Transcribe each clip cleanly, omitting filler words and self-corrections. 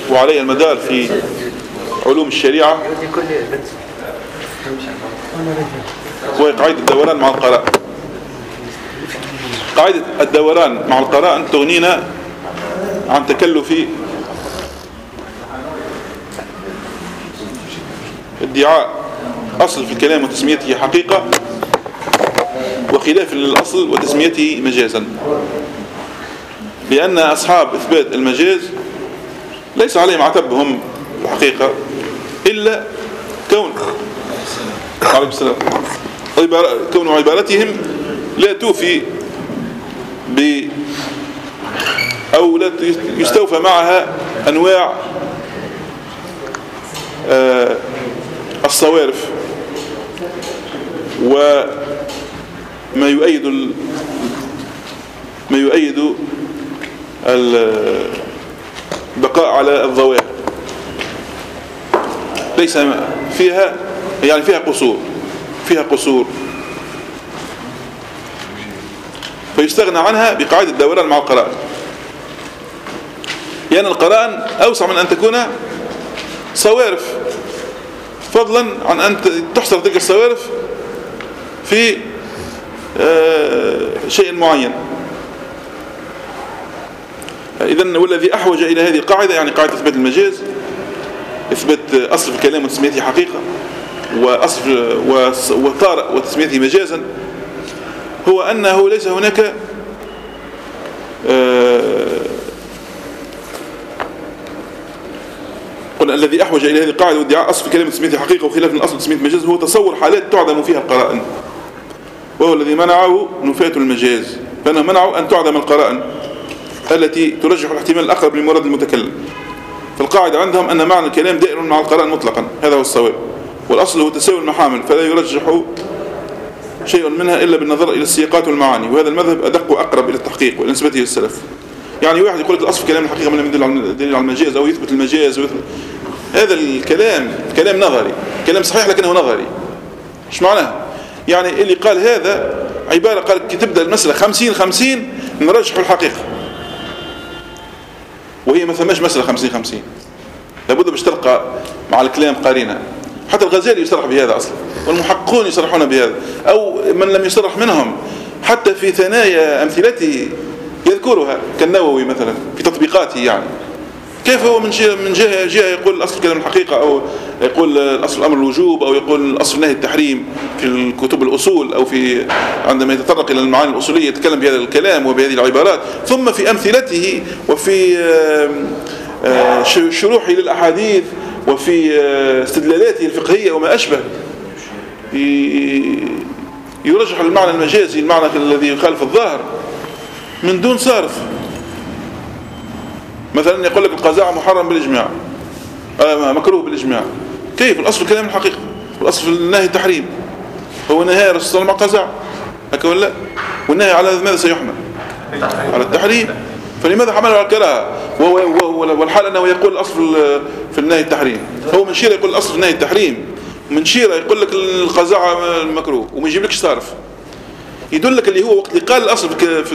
وعليها المدار في علوم الشريعة وهي قاعدة الدوران مع القرائن. قاعدة الدوران مع القرائن تغنينا عن تكلف ادعاء أصل في الكلام وتسميته حقيقة وخلاف للأصل وتسميته مجازا، لأن أصحاب إثبات المجاز ليس عليهم عتبهم في الحقيقة إلا كون عبارتهم لا توفي أو لا يستوفى معها أنواع الصوارف وما يؤيد البقاء على الظواهر. ليس فيها يعني فيها قصور فيستغنى عنها بقاعدة الدوران مع القرائن، لأن القرائن أوسع من أن تكون صوارف، فضلا عن أن تحصر تلك الصوارف في شيء معين. إذن والذي أحوج إلى هذه القاعدة يعني قاعدة إثبات المجاز، إثبات أصل في الكلام وتسميته حقيقة وطارئ وتسميته مجازا، هو أنه ليس هناك قلنا الذي أحوج إلى هذه القاعدة وادعاء أصل في كلمة تسميته حقيقة وخلاف من الأصل تسميته مجاز هو تصور حالات تعدم فيها القرائن، وهو الذي منعه نفاة المجاز، فأنه منعه أن تعدم القرائن التي ترجح الاحتمال الأقرب لمراد المتكلم. فالقاعدة عندهم أن معنى الكلام دائر مع القرائن مطلقا، هذا هو الصواب، والأصل هو تساوي المحامل فلا يرجح شيء منها إلا بالنظر إلى السياقات والمعاني، وهذا المذهب أدق وأقرب إلى التحقيق وإلى نسبته للسلف. يعني واحد يقول لك الأصل في كلام الحقيقة من يدل على المجاز أو يثبت المجاز هذا الكلام كلام نظري، كلام صحيح لكنه نظري. إيش معناه؟ يعني اللي قال هذا عبارة قال تبدأ المسألة 50-50 نرجح الحقيقة، وهي ما ثماش مسألة 50-50، لابد باش تلقى مع الكلام قارنة. حتى الغزالي يصرح بهذا أصلا، والمحققون يصرحون بهذا، أو من لم يصرح منهم حتى في ثنايا أمثلته يذكرها كالنووي مثلا في تطبيقاته. يعني كيف هو من جهة يقول الأصل كلام الحقيقة، أو يقول الأصل الأمر الوجوب، أو يقول الأصل نهي التحريم في الكتب الأصول، أو في عندما يتطرق إلى المعاني الأصولية يتكلم بهذا الكلام وبهذه العبارات، ثم في أمثلته وفي شروحه للأحاديث وفي استدلالاته الفقهية وما أشبه يرجح المعنى المجازي المعنى الذي يخالف الظاهر من دون صارف. مثلا يقول لك القزاع محرم بالإجماع، مكروه بالإجماع. كيف؟ الأصل في كلام الحقيقة، والأصل في النهي التحريم، هو نهاية الرسول صلى الله عليه وسلم مع قزاع هكذا ولا؟ والنهي على ماذا سيحمل؟ على التحريم. فلماذا حمله على الكراهة والحال أنه يقول الأصل في النهي التحريم؟ هو من شيرة يقول الأصل في النهي التحريم، من شيرة يقول لك القزاع المكروه وما يجيب لكش صارف يدلك اللي هو وقت اللي قال الأصل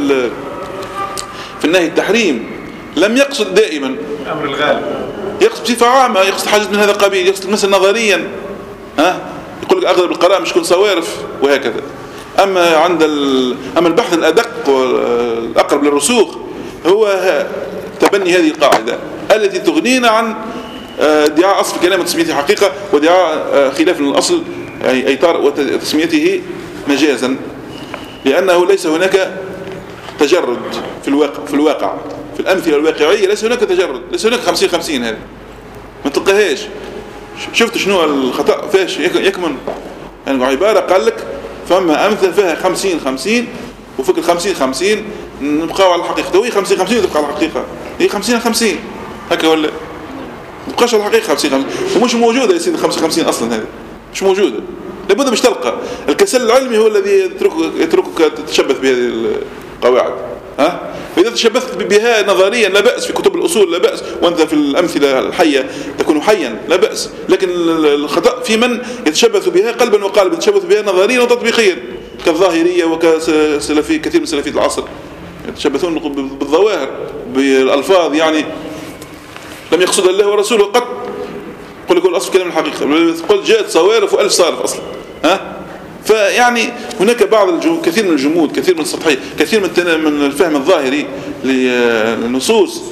في النهي التحريم لم يقصد دائما أمر الغالب، يقصد بصفة عامة، يقصد حاجة من هذا القبيل، يقصد مثلا نظريا يقول لك أغلب القراء مش تكون صوارف وهكذا. أما أما البحث الأدق والأقرب للرسوخ هو تبني هذه القاعدة التي تغنينا عن ادعاء أصل كلام وتسميته حقيقة وادعاء خلاف الأصل أي طارئ وتسميته مجازا، لأنه ليس هناك تجرد في الواقع في الأمثلة الواقعية، ليس هناك تجرد، ليس هناك 50-50. هذا ما تلقاهاش. شفت شنو الخطأ فاش يكمن؟ يعني عبارة قال لك فما أمثلة فيها 50-50 وفكر 50-50 نبقاو على الحقيقة، هي 50-50 تبقى على الحقيقة، هي 50-50 هكا ولا نبقاش على الحقيقة 50-50 ومش موجودة يا سيدي 50-50 أصلا، هذه مش موجودة. لابد باش تلقى الكسل العلمي هو الذي يتركك تتشبث بهذه القواعد. فإذا تشبثت بها نظريا لا بأس، في كتب الأصول لا بأس، وأنت في الأمثلة الحية تكون حيا لا بأس، لكن الخطأ في من يتشبث بها قلبا وقالبا، يتشبث بها نظريا وتطبيقيا كالظاهرية وكسلفي كثير من سلفية العصر يتشبثون بالظواهر بالألفاظ، يعني لم يقصد الله ورسوله قط. قل لك الأصل كلام الحقيقة، قل جاءت صوارف وألف صارف أصلا. فيعني هناك كثير من الجمود، كثير من السطحية، كثير من الفهم الظاهري للنصوص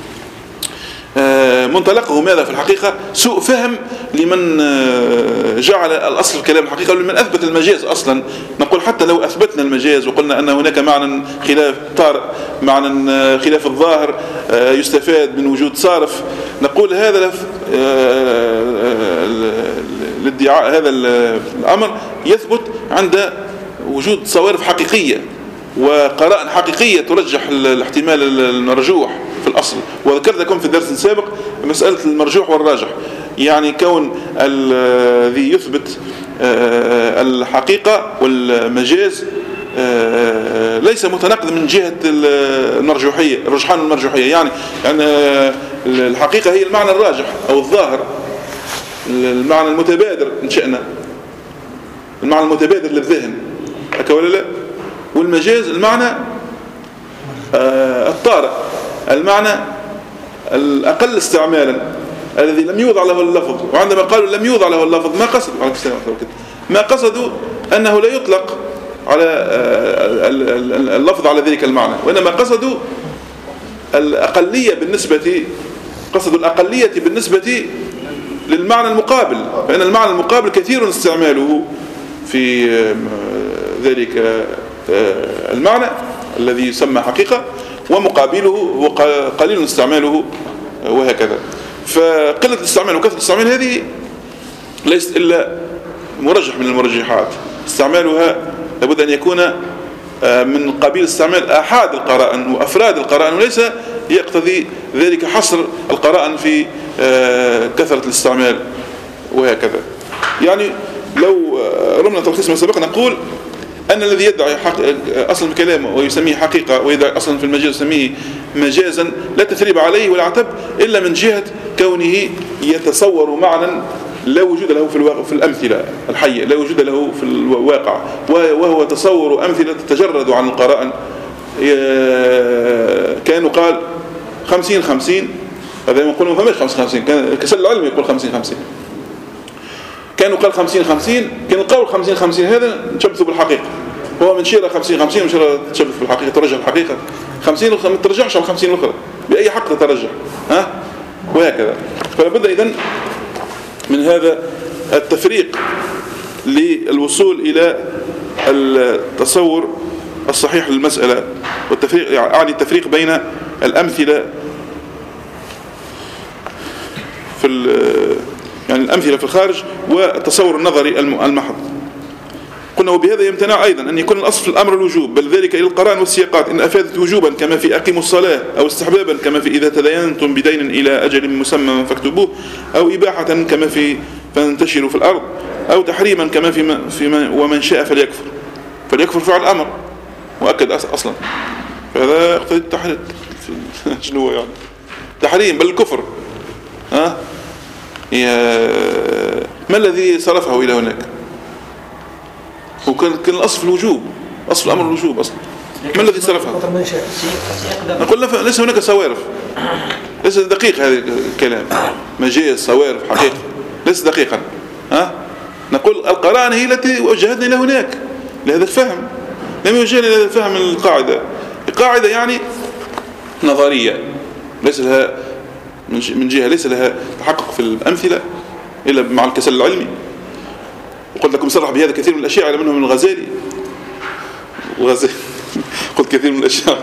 منطلقه ماذا في الحقيقة؟ سوء فهم لمن جعل الأصل في كلام الحقيقة، ولمن أثبت المجاز أصلا. نقول حتى لو أثبتنا المجاز وقلنا أن هناك معنى خلاف طارئ، معنى خلاف الظاهر يستفاد من وجود صارف، نقول هذا الادعاء، هذا الأمر يثبت عند وجود صوارف حقيقية وقرائن حقيقية ترجح الاحتمال المرجوح في الأصل. وذكرت لكم في الدرس السابق مسألة المرجوح والراجح، يعني كون الذي يثبت الحقيقة والمجاز ليس متناقض من جهة المرجوحية، الرجحان والمرجوحية. يعني الحقيقة هي المعنى الراجح أو الظاهر، المعنى المتبادر إن شئنا، المعنى المتبادر للذهن، هكا ولا لا؟ والمجاز المعنى الطارئ، المعنى الأقل استعمالا، الذي لم يوضع له اللفظ. وعندما قالوا لم يوضع له اللفظ ما قصدوا على ما قصدوا أنه لا يطلق على اللفظ على ذلك المعنى، وإنما قصدوا الأقلية بالنسبة للمعنى المقابل، فإن المعنى المقابل كثير استعماله في ذلك المعنى الذي يسمى حقيقة، ومقابله هو قليل استعماله، وهكذا. فقلة الاستعمال وكثرة الاستعمال هذه ليست إلا مرجح من المرجحات. استعمالها لابد أن يكون من قبيل استعمال أحد القرائن وأفراد القرائن، وليس يقتضي ذلك حصر القرائن في كثرة الاستعمال، وهكذا. يعني لو رمنا تلخيص ما سبق نقول أن الذي يدعي أصلا في كلامه ويسميه حقيقة، ويدعي أصلا في المجاز يسميه مجازا، لا تثريب عليه ولا عتب إلا من جهة كونه يتصور معنى لا وجود له في الأمثلة الحية، لا وجود له في الواقع، وهو تصور أمثلة تتجرد عن القرائن. كانوا قال 50-50، هذا يقول ما فماش 50-50، كان كسل العلم يقول 50-50. كانوا قال 50-50، كان القول 50-50 هذا نشبثه بالحقيقة، هو من شيرة 50-50 وشيرة تشبث بالحقيقة، ترجح الحقيقة 50 ما ترجعش على 50 الأخرى بأي حق تترجح، وهكذا. فلابد إذن من هذا التفريق للوصول إلى التصور الصحيح للمسألة، والتفريق يعني التفريق بين الأمثلة يعني الأمثلة في الخارج والتصور النظري المحض. قلنا وبهذا يمتنع أيضا أن يكون الأصل في الأمر الوجوب، بل ذلك إلى القرائن والسياقات إن أفادت وجوبا كما في أقيموا الصلاة، أو استحبابا كما في إذا تداينتم بدين إلى أجل مسمى فاكتبوه، أو إباحة كما في فانتشروا في الأرض، أو تحريما كما في ومن شاء فليكفر فعل الأمر مؤكد أصلا. فهذا يقتضي التحريم. شنو يعني تحريم بل الكفر؟ ما الذي صرفه إلى هناك؟ وكان الأصل في الوجوب، أصل الأمر الوجوب أصلا. ما الذي صرفه؟ نقول ليس هناك صوارف، ليس دقيق هذا الكلام، مجاز صوارف حقيقة ليس دقيقا. نقول القرائن هي التي وجهتنا إلى هناك لهذا الفهم، لم يوجهنا إلى هذا الفهم. القاعدة يعني نظرية، ليس لها من جهة ليس لها تحقق في الأمثلة إلا مع الكسل العلمي. وقلت لكم صرح بهذا كثير من الأشياء على منهم من الغزالي قلت كثير من الأشياء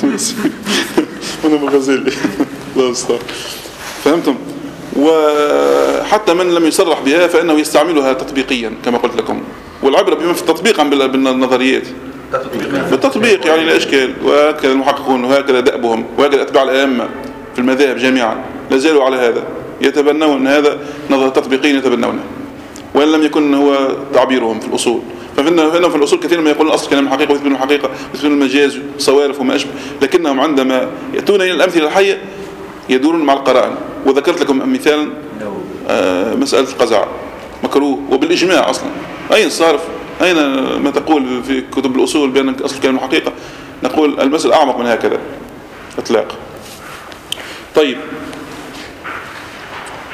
منهم الغزالي الله يستر، فهمتم؟ وحتى من لم يصرح بها فإنه يستعملها تطبيقيا كما قلت لكم، والعبرة بما في التطبيق عن بالنظريات بالتطبيق، يعني لا إشكال. وهكذا المحققون وهكذا دأبهم وهكذا أتباع الأئمة في المذاهب جميعا لا زالوا على هذا، يتبنون هذا نظر تطبيقين يتبنونه، وإن لم يكن هو تعبيرهم في الأصول. فإنهم في الأصول كثير ما يقولون الأصل كلام الحقيقة ويثبتون الحقيقة ويثبتون المجاز صوارف وما أشبه، لكنهم عندما يأتون إلى الأمثلة الحية يدورون مع القرائن. وذكرت لكم مثالا مسألة القزع مكروه وبالإجماع أصلا. أين صارف؟ أين ما تقول في كتب الأصول بأن أصل كلام الحقيقة؟ نقول المسألة أعمق من هكذا إطلاق. طيب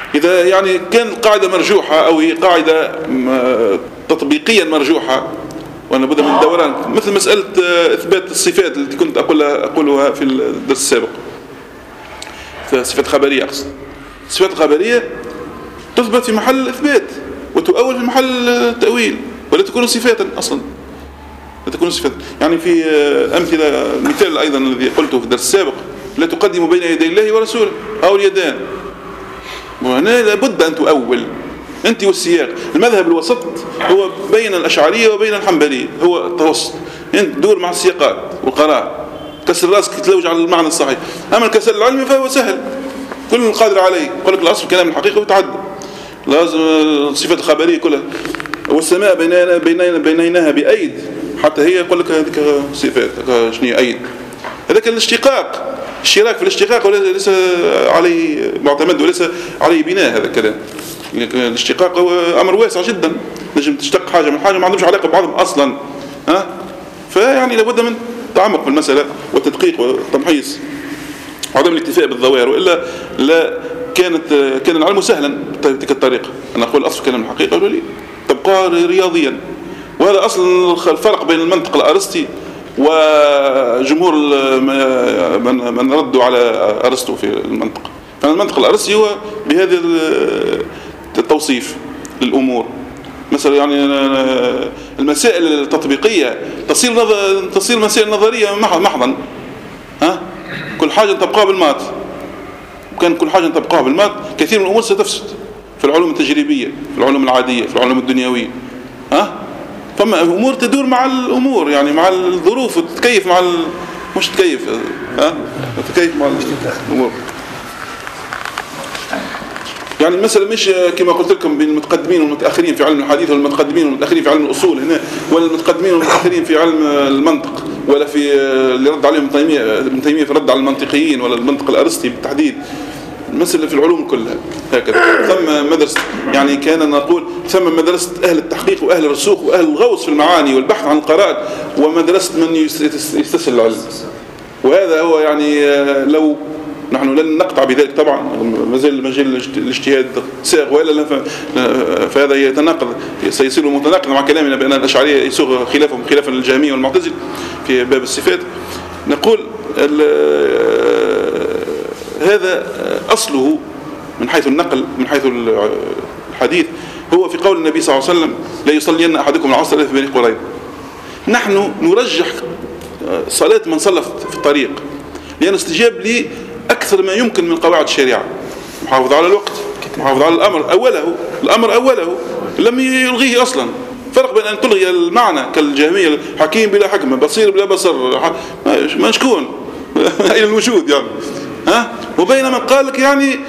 إذا يعني كان القاعدة مرجوحة أو هي قاعدة تطبيقيا مرجوحة، وأنا بدأ من الدوران، مثل مسألة إثبات الصفات التي كنت أقولها في الدرس السابق، الصفات الخبرية أقصد. الصفات الخبرية تثبت في محل الإثبات وتؤول في محل التأويل، ولا تكون صفاتا أصلا، لا تكون صفاتا. يعني في أمثلة، مثال أيضا الذي قلته في الدرس السابق: لا تقدموا بين يدي الله ورسوله، أو اليدان. وهنا لابد أن تؤول أنت والسياق. المذهب الوسط هو بين الأشعرية وبين الحنبلية، هو التوسط. أنت دور مع السياقات والقراءة، كسر راسك تلوج على المعنى الصحيح. أما الكسل العلمي فهو سهل، كل القادر عليه. يقول لك الأصل كلام الحقيقة وتعدى، لازم الصفات الخبرية كلها. والسماء بينينها بأيد، حتى هي يقول لك هذيك صفات شنو أيد. هذاك الاشتقاق، الشراك في الاشتقاق وليس عليه معتمد وليس عليه بناء هذا الكلام. الاشتقاق هو أمر واسع جدا، نجم تشتق حاجة من حاجة ما عندهمش علاقة ببعضهم أصلا. فيعني لابد من التعمق في المسألة والتدقيق والتمحيص وعدم الاكتفاء بالظواهر، وإلا لا كان العلم سهلا بتلك الطريقة. أنا أقول أصل كلام الحقيقة ولا لي تبقى رياضيا. وهذا أصل الفرق بين المنطق الأرسطي وجمهور من ردوا على أرسطو في المنطق. فالمنطق الأرسطي هو بهذا التوصيف للأمور. مثلا يعني المسائل التطبيقية تصير مسائل نظرية محضا. كل حاجة تبقى بالمات، وكان كل حاجة تبقى بالمات كثير من الأمور ستفسد في العلوم التجريبية، في العلوم العادية، في العلوم الدنيوية. فما أمور تدور مع الأمور، يعني مع الظروف، وتتكيف مع مش تكيف تتكيف مع الأمور. يعني المسألة مش كما قلت لكم بين المتقدمين والمتأخرين في علم الحديث، والمتقدمين والمتأخرين في علم الأصول هنا، ولا المتقدمين والمتأخرين في علم المنطق، ولا في اللي رد عليهم ابن تيمية في رد على المنطقيين، ولا المنطق الأرسطي بالتحديد. المسألة في العلوم كلها هكذا. ثم مدرسة، يعني كان نقول ثم مدرسة أهل التحقيق وأهل الرسوخ وأهل الغوص في المعاني والبحث عن القرائن، ومدرسة من يستسهل العلم. وهذا هو يعني لو نحن لن نقطع بذلك طبعا، ما زال مجال الاجتهاد ساغ، وإلا فهذا يتناقض، سيصير متناقض مع كلامنا بأن الأشعرية يسوغ خلافهم خلافا للجهمية والمعتزلة في باب الصفات. نقول هذا أصله من حيث النقل، من حيث الحديث، هو في قول النبي صلى الله عليه وسلم: لا يصلين أحدكم العصر في بني قريظة. نحن نرجح صلاة من صلى في الطريق، لأن استجاب لي أكثر ما يمكن من قواعد الشريعة. محافظ على الوقت، محافظ على الأمر أوله لم يلغيه أصلا. فرق بين أن تلغي المعنى كالجهمية: حكيم بلا حكمة، بصير بلا بصر، ما شكون إلى الوجود يعني. وبين من قال لك يعني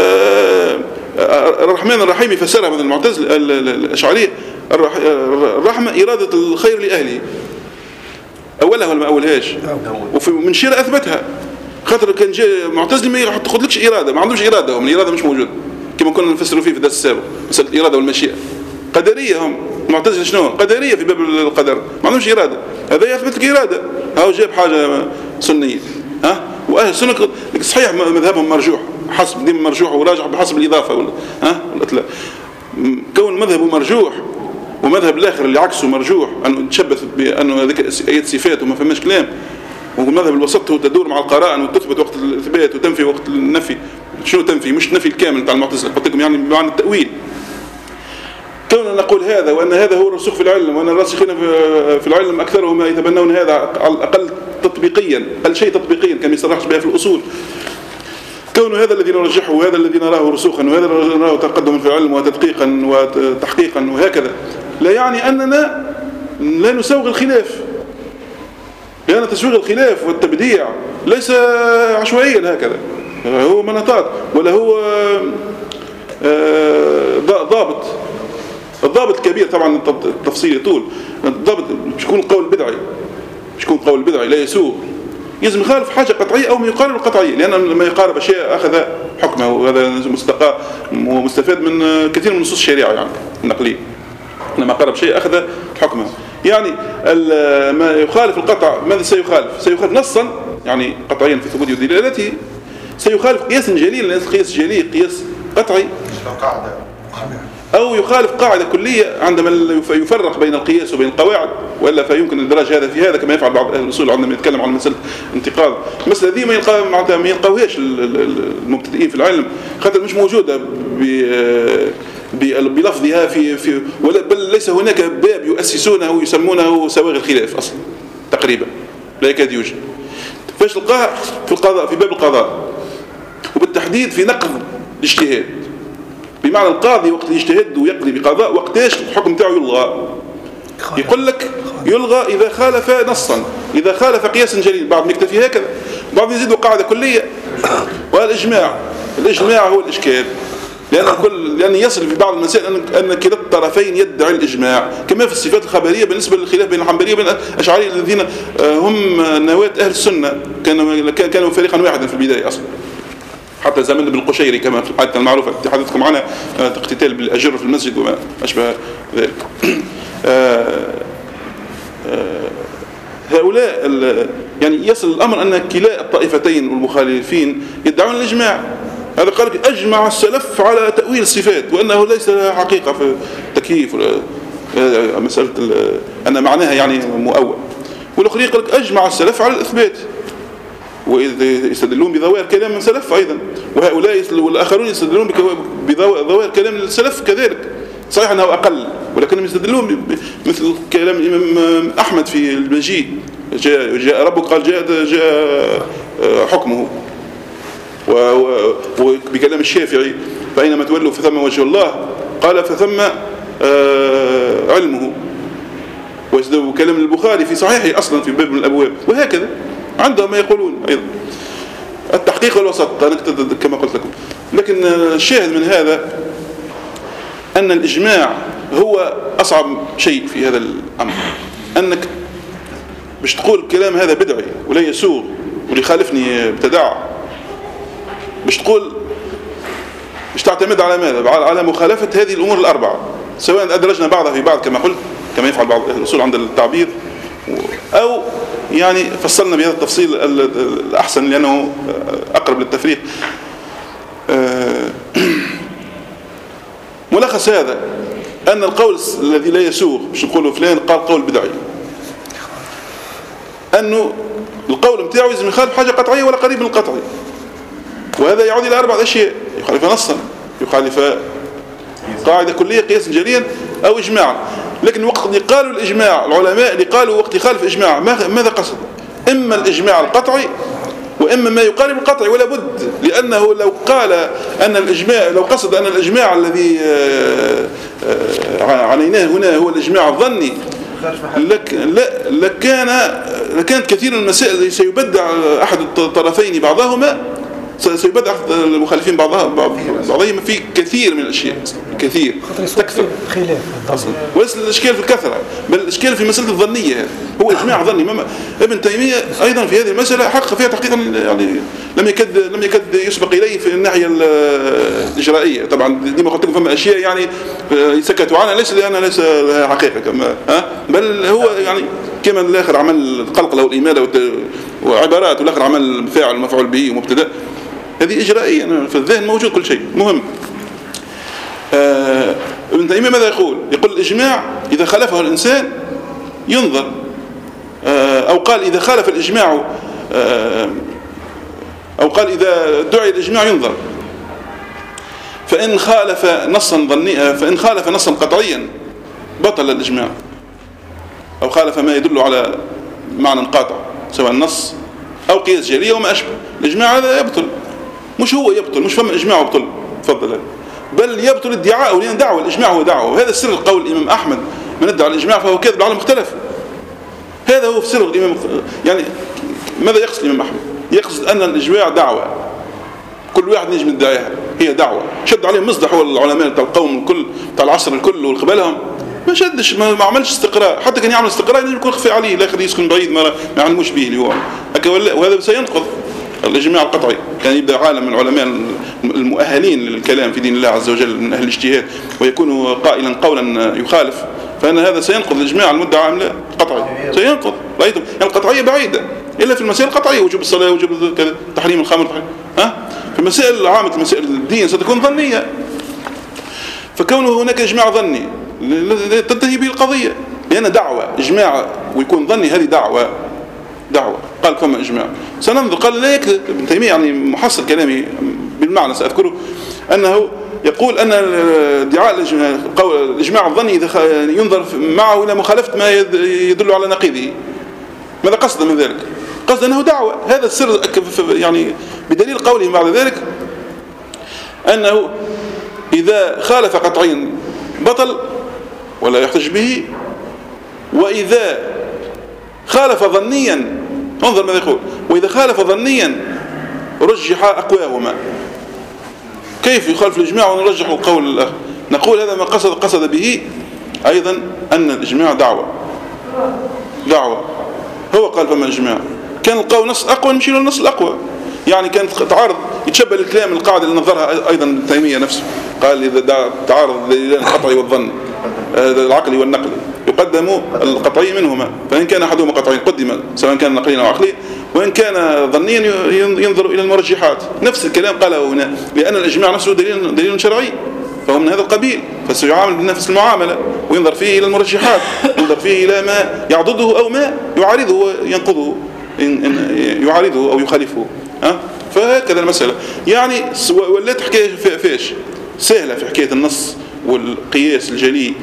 الرحمن الرحيم يفسرها من المعتزلة الأشعرية: الرحمة إرادة الخير لأهله. أولها ولا ما أولهاش؟ ومن شيرة أثبتها. خاطر كان جاء معتزلي ما ياخذلكش إرادة، ما عندهمش إرادة، هم الإرادة مش موجودة كما كنا نفسروا فيه في الدرس السابق، مسألة الإرادة والمشيئة. قدرية هم المعتزلة، شنو قدرية في باب القدر، ما عندهمش إرادة. هذا يثبت لك إرادة، هاو جاب حاجة سنية. وأهل السنة صحيح مذهبهم مرجوح، حسب ديما مرجوح وراجح بحسب الإضافة ولا لا. كون مذهبه مرجوح ومذهب الآخر اللي عكسه مرجوح، أنه تشبث بأنه هذيك آيات صفات وما فماش كلام. والمذهب الوسط هو تدور مع القرائن وتثبت وقت الإثبات وتنفي وقت النفي. شنو تنفي؟ مش النفي الكامل بتاع المعتزلة، قلت لكم يعني بمعنى التأويل. كوننا نقول هذا، وأن هذا هو الرسوخ في العلم، وأن الراسخين في العلم أكثرهم يتبنون هذا على الأقل تطبيقيا، أقل شيء تطبيقيا كما يصرحش بها في الأصول. كون هذا الذي نرجحه، وهذا الذي نراه رسوخا، وهذا الذي نراه تقدما في العلم وتدقيقا وتحقيقا وهكذا، لا يعني أننا لا نسوغ الخلاف، لأن تسويغ الخلاف والتبديع ليس عشوائيا هكذا، هو مناطات، ولا هو ضابط. الضابط الكبير طبعا التفصيل يطول. الضابط مش يكون القول البدعي، مش يكون القول البدعي لا يسوغ، يلزم يخالف حاجة قطعية أو ما يقارب القطعية، لأن لما يقارب شيء أخذ حكمه، وهذا مستقى ومستفاد من كثير من نصوص الشريعة يعني النقلية. لما قارب شيء أخذ حكمه، يعني ما يخالف القطع ماذا سيخالف؟ سيخالف نصا يعني قطعيا في ثبوت دلالته، سيخالف قياسا جليلا. قياس جلي، قياس قطعي أو يخالف قاعدة كلية عندما يفرق بين القياس وبين القواعد، وإلا فيمكن الإدراج هذا في هذا كما يفعل بعض أهل الأصول عندما يتكلم عن مسألة انتقاض. المسألة دي ما يلقاوهاش المبتدئين في العلم، خاطر مش موجودة بلفظها في بل ليس هناك باب يؤسسونه ويسمونه سواغ الخلاف أصلا تقريبا، لا يكاد يوجد. فاش تلقاها في القضاء، في باب القضاء، وبالتحديد في نقض الاجتهاد، بمعنى القاضي وقت يجتهد ويقضي بقضاء وقتاش الحكم تاعه يلغى. يقول لك يلغى إذا خالف نصا، إذا خالف قياسا جليل. بعض يكتفي هكذا، بعض يزيدوا قاعدة كلية والإجماع. الإجماع هو الإشكال، لأن يصل في بعض المسائل أن كلا الطرفين يدعي الإجماع، كما في الصفات الخبرية بالنسبة للخلاف بين الحنبلية وبين الأشعرية الذين هم نواة أهل السنة، كانوا فريقا واحدا في البداية أصلا، حتى زمن ابن القشيري كما في الحادثة المعروفة التي حدثكم عنها، اقتتال بالأجر في المسجد وما أشبه ذلك. هؤلاء يعني يصل الأمر أن كلا الطائفتين والمخالفين يدعون الإجماع. هذا قال أجمع السلف على تأويل الصفات وأنه ليس لها حقيقة في التكييف، مسألة أن معناها يعني مؤول. والآخرين قال أجمع السلف على الإثبات، ويستدلون بظواهر كلام من سلف أيضا، وهؤلاء والآخرون يستدلون بظواهر كلام السلف كذلك. صحيح أنه أقل، ولكنهم يستدلون مثل كلام الإمام أحمد في المجيء، جاء ربك قال جاء حكمه، وبكلام الشافعي فأينما تولوا فثم وجه الله قال فثم علمه، وكلام البخاري في صحيحه أصلا في باب من الأبواب، وهكذا عندهم ما يقولون أيضا. التحقيق والوسط أنا كما قلت لكم. لكن الشاهد من هذا أن الإجماع هو أصعب شيء في هذا الأمر، أنك باش تقول الكلام هذا بدعي ولا يسوغ واللي خالفني ابتدع، باش تقول باش تعتمد على ماذا؟ على مخالفة هذه الأمور الأربعة، سواء أدرجنا بعضها في بعض كما قلت، كما يفعل بعض أهل الأصول عند التعبير، أو يعني فصلنا بهذا التفصيل الأحسن لأنه أقرب للتفريق. ملخص هذا أن القول الذي لا يسوغ باش نقوله فلان قال قول بدعي، أنه القول متاعه لازم يخالف حاجة قطعية ولا قريب من القطعي، وهذا يعود إلى 4 أشياء: يخالف نصا، يخالف قاعدة كلية قياسا جليا، أو إجماعا. لكن وقت اللي قالوا الإجماع، العلماء اللي قالوا وقت يخالف إجماع ماذا قصد؟ إما الإجماع القطعي وإما ما يقارب القطعي، ولا بد، لأنه لو قال أن الإجماع، لو قصد أن الإجماع الذي عنيناه هنا هو الإجماع الظني، لكانت كثير من المسائل سيبدع أحد الطرفين بعضهما، سيبدع المخالفين بعضهم في كثير من الأشياء، كثير تكثر خلاف أصلا. وليس الإشكال في الكثرة، بل الإشكال في مسألة الظنية، هو إجماع ظني. ابن تيمية أيضا في هذه المسألة حقق فيها تحقيقا يعني لم يكد يسبق إليه في الناحية الإجرائية. طبعا دي ما قلت لكم فما أشياء يعني سكتوا عنها، ليس لأنها ليس لها حقيقة كما بل هو يعني كما الآخر عمل القلق له الإمالة وعبارات، والآخر عمل فاعل ومفعول به ومبتدأ، هذه إجرائية في الذهن موجود كل شيء. مهم. ابن تيمية ماذا يقول؟ يقول الإجماع إذا خالفه الإنسان ينظر، أو قال إذا خالف الإجماع، أو قال إذا دعي الإجماع ينظر، فإن خالف نصا قطعيا بطل الإجماع، أو خالف ما يدل على معنى قاطع سواء نص أو قياس جلية وما أشبه. الإجماع هذا يبطل، مش هو يبطل، مش فما إجماع يبطل، تفضل، بل يبطل ادعاءه، لأن دعوة الإجماع هو دعوة. وهذا سر قول الإمام أحمد: من ادعى الإجماع فهو كاذب، العالم اختلف. هذا هو سر الإمام. يعني ماذا يقصد الإمام أحمد؟ يقصد أن الإجماع دعوة، كل واحد يجب يدعيها، هي دعوة. شد عليهم مصدح هو العلماء بتاع القوم الكل، بتاع العصر الكل والقبلهم، ما شدش، ما عملش استقراء. حتى كان يعمل استقراء لازم يكون خفي عليه، لا يخليه يسكن بعيد ما يعلموش به اللي هو هكا، وهذا سينقض الإجماع القطعي. كان يبدأ عالم من العلماء المؤهلين للكلام في دين الله عز وجل من أهل الاجتهاد ويكون قائلا قولا يخالف، فإن هذا سينقض الإجماع المدعى عام قطعي، سينقض. رأيتم يعني القطعية بعيدة إلا في المسائل القطعية، وجوب الصلاة، وجوب كذا، تحريم الخمر، في في مسائل عامة مسائل الدين ستكون ظنية. فكونه هناك إجماع ظني تنتهي به القضية، لأن دعوة إجماع ويكون ظني هذه دعوة قال فما إجماع. سننظر قال لا يكذب ابن تيمية، يعني محصل كلامي بالمعنى سأذكره، أنه يقول أن ادعاء الإجماع الظني إذا ينظر معه إلى مخالفة ما يدل على نقيضه. ماذا قصد من ذلك؟ قصد أنه دعوة. هذا السر يعني بدليل قوله بعد ذلك أنه إذا خالف قطعيا بطل ولا يحتج به، وإذا خالف ظنيا انظر ماذا يقول، وإذا خالف ظنيا رجح أقواهما. كيف يخالف الإجماع ونرجح القول الآخر؟ نقول هذا ما قصد به أيضا أن الإجماع دعوة. هو قال فما إجماع، كان القول نص أقوى نمشي للنص الأقوى. يعني كان تعارض يتشبه الكلام القاعدة اللي نظرها أيضا ابن تيمية نفسه، قال إذا تعارض الدليلان القطعي والظن العقلي والنقلي يقدم القطعي منهما، فإن كان أحدهما قطعي قدم سواء كان نقليا أو عقليا، وإن كان ظنيا ينظر إلى المرجحات. نفس الكلام قاله هنا، لأن الإجماع نفسه دليل شرعي، فهو من هذا القبيل، فسيعامل بنفس المعاملة وينظر فيه إلى المرجحات، ينظر فيه إلى ما يعضده أو ما يعارضه وينقضه، يعارضه أو يخالفه. فهكذا المسألة. يعني ولات حكاية فيش سهلة في حكاية النص والقياس الجلي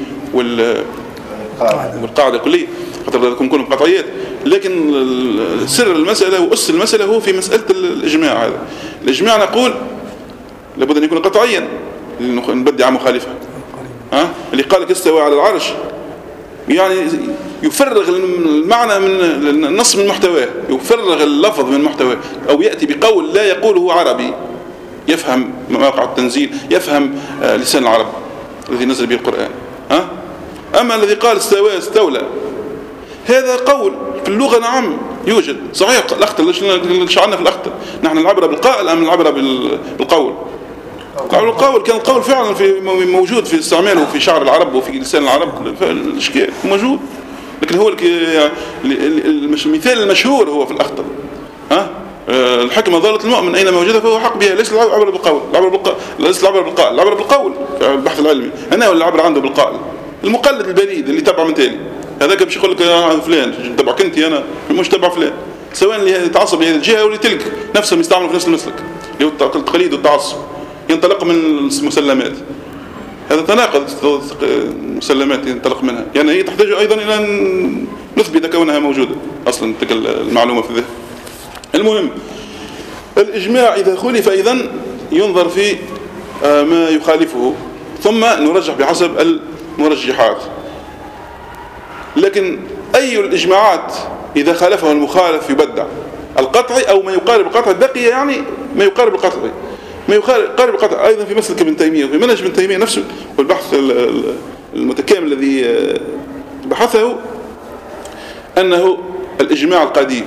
والقاعدة الكلية، خاطر لكم كلهم قطعيات، لكن سر المسألة وأس المسألة هو في مسألة الإجماع. هذا الإجماع نقول لابد أن يكون قطعيا نبدع مخالفة. اللي قال لك استوى على العرش يعني يفرغ المعنى من النص من محتواه، يفرغ اللفظ من محتواه، أو يأتي بقول لا يقوله عربي يفهم مواقع التنزيل، يفهم لسان العرب الذي نزل به القرآن. أما الذي قال استولى هذا قول في اللغة نعم يوجد صحيح. الأخطر اللي شعرنا في الأخطر نحن العبرة بالقائل أم العبرة بالقول؟ القول كان القول فعلا موجود في استعماله في شعر العرب وفي لسان العرب، فالإشكال موجود، لكن هو المثال المشهور هو في الأخطر. الحكمة ضالة المؤمن أينما وجدها فهو حق بها، ليس العبرة بالقول، ليس العبرة بالقائل، العبرة بالقول في البحث العلمي. أنا ولا العبرة عنده بالقائل، المقلد البريد اللي تبع من تالي هذاك باش يقول لك فلان تبعك انت، انا مش تبع فلان، سواء اللي يتعصب لهذه الجهه او لتلك، نفسهم يستعملوا في نفس المسلك اللي هو التقليد والتعصب، ينطلق من المسلمات. هذا تناقض مسلمات ينطلق منها، يعني هي تحتاج ايضا الى ان نثبت كونها موجوده اصلا تلك المعلومه في الذهن. المهم الاجماع اذا خلف ايضا ينظر في ما يخالفه ثم نرجح بحسب المرجحات. لكن أي الإجماعات إذا خالفه المخالف يبدع، القطعي أو ما يقارب القطعي بقي، يعني ما يقارب القطعي، ما يقارب القطعي أيضا في مسلك ابن تيمية وفي منهج ابن تيمية نفسه والبحث المتكامل الذي بحثه، أنه الإجماع القديم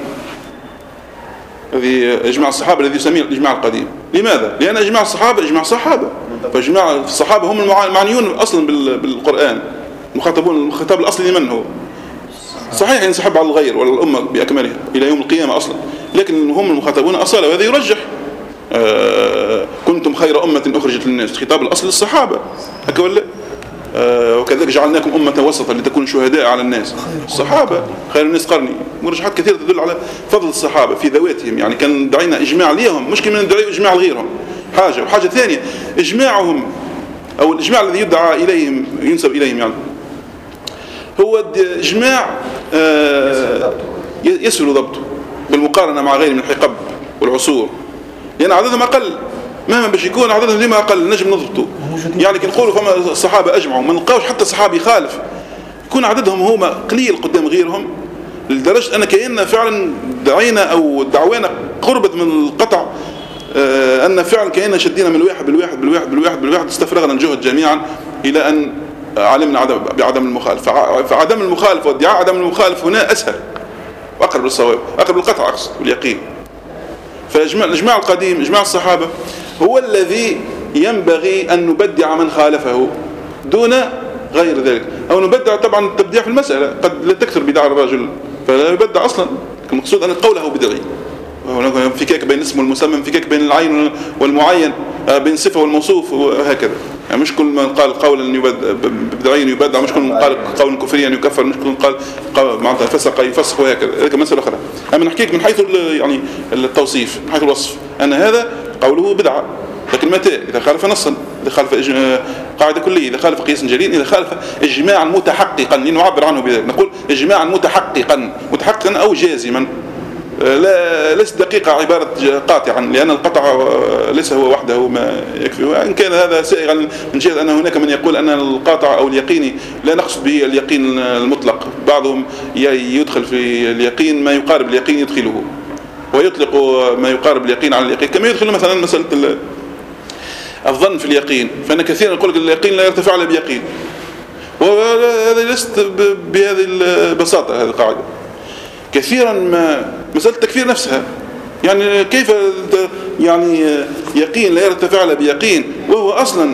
الذي إجماع الصحابة الذي يسميه الإجماع القديم. لماذا؟ لأن إجماع الصحابة إجماع صحابة، فإجماع الصحابة هم المعنيون أصلا بالقرآن، المخاطب الأصلي لمن هو؟ صحيح ينسحب على الغير ولا الأمة بأكملها إلى يوم القيامة أصلا، لكن هم المخاطبون أصلا، وهذا يرجح كنتم خير أمة أخرجت للناس، خطاب الأصل للصحابة هكذا ولا؟ وكذلك جعلناكم أمة وسطا لتكونوا شهداء على الناس، الصحابة خير الناس قرني. مرجحات كثيرة تدل على فضل الصحابة في ذواتهم، يعني كان دعينا إجماع ليهم، مش كمان ندعي إجماع لغيرهم حاجة. وحاجة ثانية إجماعهم أو الإجماع الذي يدعى إليهم ينسب إليهم يعني هو إجماع يسهل ضبطه بالمقارنة مع غيره من الحقب والعصور، لأن عددهم أقل، مهما باش يكون عددهم ديما أقل نجم نضبطه. يعني كي نقولوا فما الصحابة أجمعوا، ما نلقاوش حتى صحابي خالف، يكون عددهم هما قليل قدام غيرهم، لدرجة أن كأننا فعلا دعينا أو دعوانا قربت من القطع، أن فعلا كأننا شدينا من الواحد استفرغنا الجهد جميعا إلى أن علمنا بعدم المخالف. فعدم المخالف وادعاء عدم المخالف هنا أسهل وأقرب للصواب، أقرب للقطع أقصد واليقين. فالإجماع القديم إجماع الصحابة هو الذي ينبغي أن نبدع من خالفه دون غير ذلك، أو نبدع طبعا التبديع في المسألة قد لا تكثر بدع الرجل فلا يبدع أصلا، المقصود أن قوله بدعي هناك انفكاك بين الاسم والمسمى، انفكاك بين العين والمعين، بين الصفة والموصوف وهكذا. يعني مش كل من قال قولا بدعيا يبدع، مش كل من قال قولا كفريا يكفر، مش كل من قال معناتها فسق يفسق وهكذا. هذه مسألة أخرى. أما نحكيك من حيث يعني التوصيف، من حيث الوصف، أن هذا قوله بدعة، لكن متى؟ إذا خالف نصا، إذا خالف قاعدة كلية، إذا خالف قياس جليل، إذا خالف إجماعا متحققا، لنعبر عنه بذلك نقول إجماعا متحققا أو جازما. لا ليس دقيقة عبارة قاطعا، لأن القطع ليس هو وحده ما يكفي. وإن كان هذا سائغا من جهة أن هناك من يقول أن القاطع أو اليقيني لا نقصد به اليقين المطلق، بعضهم يدخل في اليقين ما يقارب اليقين يدخله، ويطلق ما يقارب اليقين على اليقين، كما يدخل مثلا مسألة الظن في اليقين، فإن كثيرا يقول لك اليقين لا يرتفع إلا بيقين، وهذا ليست بهذه البساطة هذه القاعدة. كثيرا ما مسألة التكفير نفسها، يعني كيف يعني يقين لا يرتفع إلا بيقين، وهو أصلا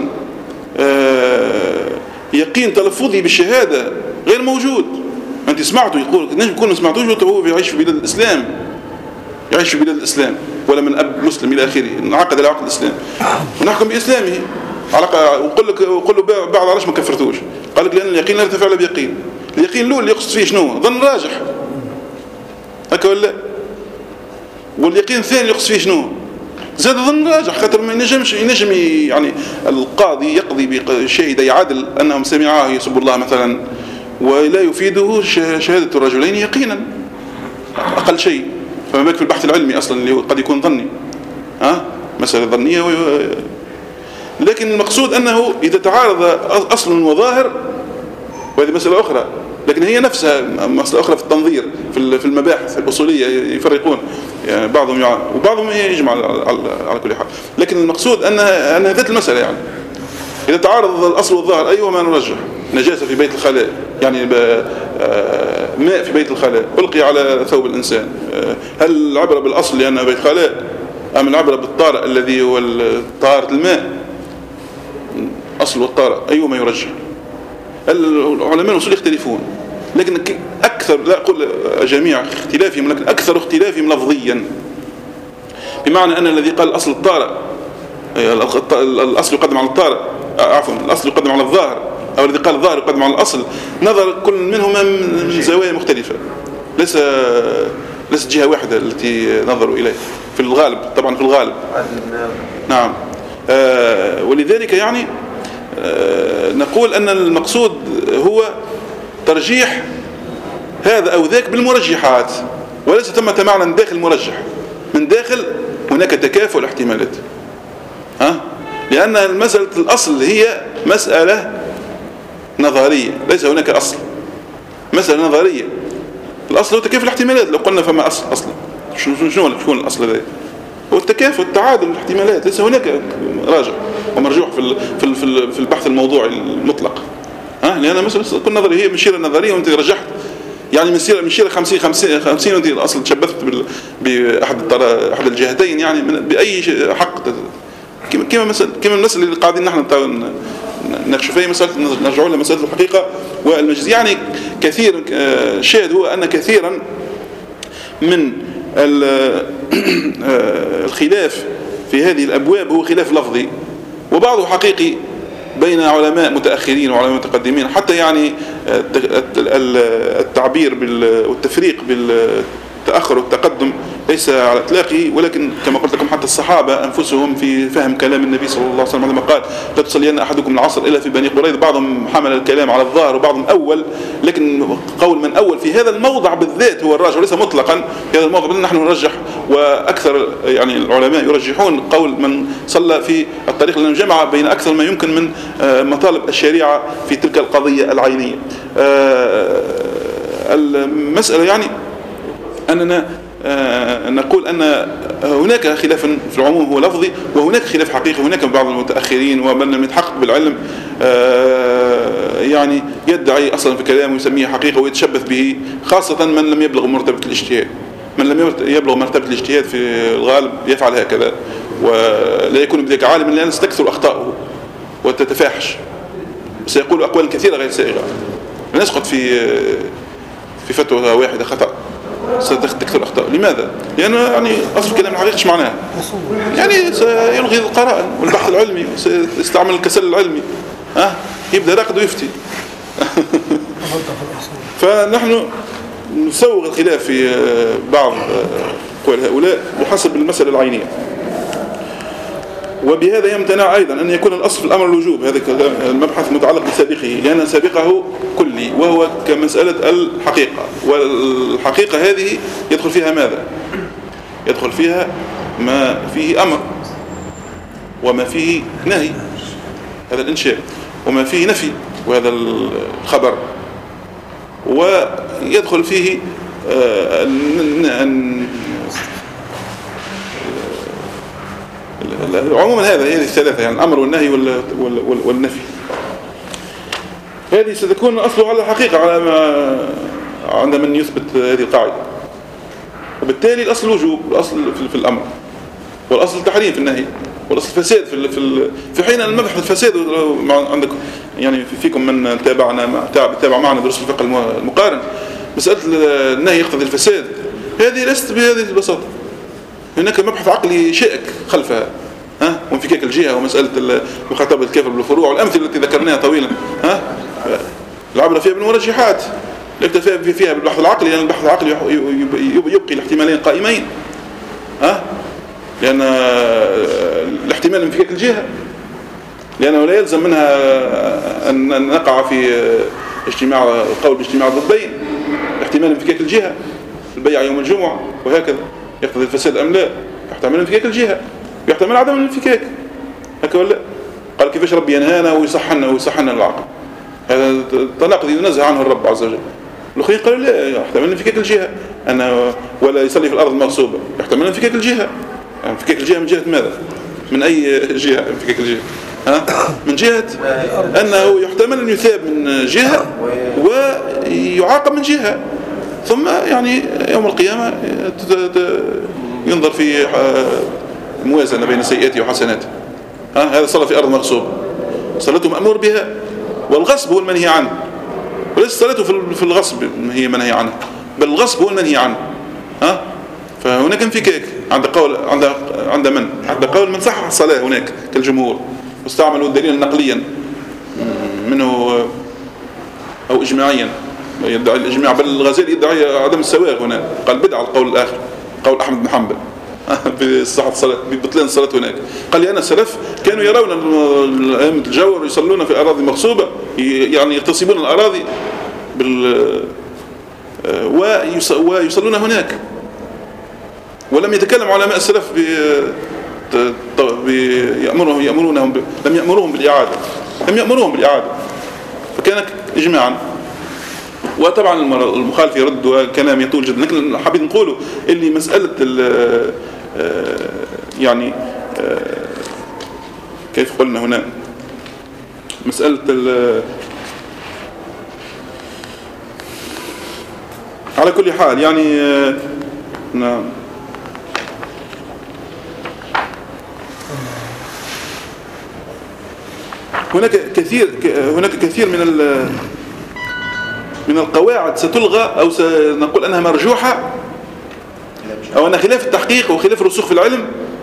يقين تلفظي بالشهادة غير موجود. أنت سمعته يقول نجم يكون ما سمعتوش، وهو يعيش في بلاد الإسلام، يعيش في بلاد الإسلام، ولا من أب مسلم إلى آخره، انعقد على عقد الإسلام ونحكم بإسلامه وقل له بعض علاش ما كفرتوش، قال لك لأن اليقين لا يرتفع إلا بيقين. اليقين الأول اللي يقصد فيه شنو؟ ظن راجح، هكا ولا؟ واليقين الثاني يقصد فيه شنو؟ زاد ظن راجح، خاطر ما ينجم يعني القاضي يقضي بشهد يعادل أنهم سمعاه يسب الله مثلا، ولا يفيده شهادة الرجلين يقينا أقل شيء، فما بالك في البحث العلمي أصلا اللي قد يكون ظني، مسألة ظنية. لكن المقصود أنه إذا تعارض أصل وظاهر، وهذه مسألة أخرى، لكن هي نفسها مسألة أخرى في التنظير في المباحث الأصولية يفرقون، يعني وبعضهم يجمع على كل حال. لكن المقصود أن ذات المسألة، يعني إذا تعارض الأصل والظاهر أيهما نرجح؟ نجاسة في بيت الخلاء، يعني ماء في بيت الخلاء ألقي على ثوب الإنسان، هل العبرة بالأصل لأنه بيت خلاء، أم العبرة بالطارئ الذي هو طهارة الماء؟ أصل والطارئ أيهما يرجح؟ العلماء الأصول يختلفون، لكن أكثر، لا أقول جميع اختلافهم، لكن أكثر اختلافهم لفظيا، بمعنى أن الذي قال أصل الطارئ الأصل يقدم على الطارئ، عفوا الأصل يقدم على الظاهر، أو الذي قال الظاهر يقدم على الأصل، نظر كل منهما من زوايا مختلفة، ليست جهة واحدة التي نظروا إليه في الغالب، طبعا في الغالب. نعم. ولذلك يعني نقول أن المقصود هو ترجيح هذا أو ذاك بالمرجحات، وليس ثمة معنى داخل المرجح، من داخل هناك تكافؤ الاحتمالات، لأن مسألة الأصل هي مسألة نظرية، ليس هناك أصل، مسألة نظرية. الأصل هو تكافؤ الاحتمالات، لو قلنا فما أصل أصلا شنو يكون الأصل هذا؟ هو التكافؤ، التعادل الاحتمالات، ليس هناك راجع ومرجوح في البحث الموضوعي المطلق، لأن مثلا كل نظري هي مشيرة نظرية وأنت رجحت، يعني من شيرة 50 وأنت الأصل تشبثت بأحد الجهتين، يعني بأي حق، كما المسألة اللي قاعدين نحن نناقش فيها، مسألة نرجعوا لها مسألة الحقيقة والمجاز. يعني كثير شاهد هو أن كثيرا من الخلاف في هذه الأبواب هو خلاف لفظي، وبعضه حقيقي بين علماء متأخرين وعلماء متقدمين، حتى يعني التعبير والتفريق بالتأخر والتقدم ليس على إطلاقه، ولكن كما قلت لكم حتى الصحابة أنفسهم في فهم كلام النبي صلى الله عليه وسلم عندما قال لا تصلين أحدكم العصر إلا في بني قريظة، بعضهم حمل الكلام على الظاهر وبعضهم أول، لكن قول من أول في هذا الموضع بالذات هو الراجح، وليس مطلقا في هذا الموضع نحن نرجح، وأكثر يعني العلماء يرجحون قول من صلى في الطريق، لأنه جمع بين أكثر ما يمكن من مطالب الشريعة في تلك القضية العينية. المسألة يعني أننا نقول أن هناك خلاف في العموم هو لفظي، وهناك خلاف حقيقي، هناك بعض المتأخرين ومن لم يتحقق بالعلم يعني يدعي أصلا في كلامه ويسميه حقيقة ويتشبث به، خاصة من لم يبلغ مرتبة الاجتهاد. من لم يبلغ مرتبة الاجتهاد في الغالب يفعل هكذا، ولا يكون بذلك عالما، لأن ستكثر أخطاؤه وتتفاحش، سيقول أقوال كثيرة غير سائغة، لا يسقط في فتوى واحدة خطأ، ستكثر أخطاء. لماذا؟ لأن يعني أصل الكلام الحقيقي إيش معناه؟ يعني سيلغي القرائن والبحث العلمي، سيستعمل الكسل العلمي، يبدأ راقد ويفتي. فنحن نسوغ الخلاف في بعض قول هؤلاء بحسب المسألة العينية. وبهذا يمتنع أيضا أن يكون الأصل في الأمر الوجوب، هذا المبحث متعلق بسابقه، لأن سابقه كلي وهو كمسألة الحقيقة، والحقيقة هذه يدخل فيها ماذا؟ يدخل فيها ما فيه أمر وما فيه نهي، هذا الإنشاء، وما فيه نفي وهذا الخبر، ويدخل فيه عموما هذه الثلاثة، يعني الأمر والنهي والنفي. هذه ستكون أصله على الحقيقة على ما عند من يثبت هذه القاعدة. وبالتالي الأصل الوجوب، الأصل في الأمر، والأصل التحريم في النهي، والأصل الفساد في حين أن المبحث الفساد عندكم يعني فيكم من تابع معنا دروس الفقه المقارن، مسألة النهي يقتضي الفساد هذه ليست بهذه البساطة. هناك مبحث عقلي شائك خلفها، وانفكاك الجهة ومسألة مخاطبة الكافر بالفروع والأمثلة التي ذكرناها طويلا، العبرة فيها بالمرجحات، لا يكتفى فيها بالبحث العقلي، لأن البحث العقلي يبقي الاحتمالين قائمين، لأن الاحتمال انفكاك الجهة، لأنه لا يلزم منها أن نقع في اجتماع القول باجتماع الضدين، احتمال انفكاك الجهة، البيع يوم الجمعة وهكذا يقتضي الفساد أم لا، يحتمل انفكاك الجهة، يحتمل عدم الانفكاك، هكذا ولا؟ قال كيفاش ربي ينهانا ويصحنا العقل، هذا التناقض ينزه عنه الرب عز وجل. الأخرين قالوا لا، يحتمل انفكاك الجهة، ولا يصلي في الأرض مغصوبة، يحتمل انفكاك الجهة. انفكاك الجهة من جهة ماذا؟ من أي جهة انفكاك الجهة؟ من جهة أنه يحتمل أن يثاب من جهة ويعاقب من جهة، ثم يعني يوم القيامة ينظر في موازنة بين سيئاته وحسناته. هذا صلى في أرض مغصوبة، صلاته مأمور بها، والغصب هو المنهي عنه، وليس صلاته في الغصب هي منهي عنه، بل الغصب هو المنهي عنه. فهناك انفكاك عند من صحح الصلاة هناك كالجمهور، واستعملوا دليلا نقليا منه أو إجماعيا، يدعي الإجماع، بل الغزالي يدعي عدم السواغ هنا، قال بدع القول الآخر، قول أحمد بن حنبل بصحة الصلاة، ببطلان الصلاة هناك. قال لأن السلف كانوا يرون أئمة الجور يصلون في أراضي مغصوبة، يعني يغتصبون الأراضي ويصلون هناك، ولم يتكلم علماء السلف لم يأمروهم بالإعادة، فكان إجماعا. وطبعا المخالف يرد وكلام يطول جدا، لكن حابين نقوله اللي مسألة يعني كيف قلنا هنا مسألة على كل حال يعني نعم هناك كثير من القواعد ستلغى أو سنقول أنها مرجوحة أو أنها خلاف التحقيق وخلاف الرسوخ في العلم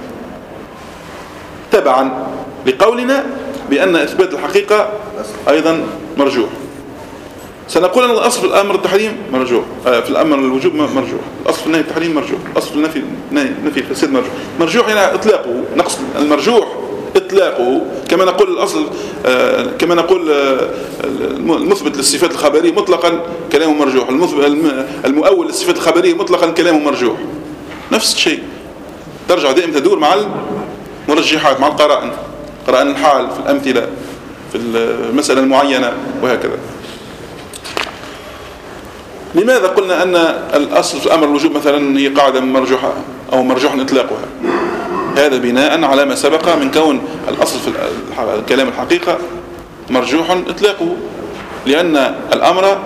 تبعا لقولنا بأن إثبات الحقيقة أيضا مرجوح. سنقول أن الأصل في الأمر التحريم مرجوح، في الأمر الوجوب مرجوح، الأصل في النهي التحريم مرجوح، الأصل في النفي الفساد مرجوح يعني إطلاقه، نقص المرجوح إطلاقه، كما نقول الأصل كما نقول المثبت للصفات الخبرية مطلقا كلامه مرجوح، المؤول للصفات الخبرية مطلقا كلامه مرجوح، نفس الشيء، ترجع دائما تدور مع المرجحات، مع قرائن الحال في الأمثلة في المسألة المعينة وهكذا. لماذا قلنا أن الأصل في الأمر الوجوب مثلا هي قاعدة مرجوحة أو مرجوح إطلاقها؟ هذا بناء على ما سبق من كون الأصل في الكلام الحقيقة مرجوح إطلاقه، لأن الأمر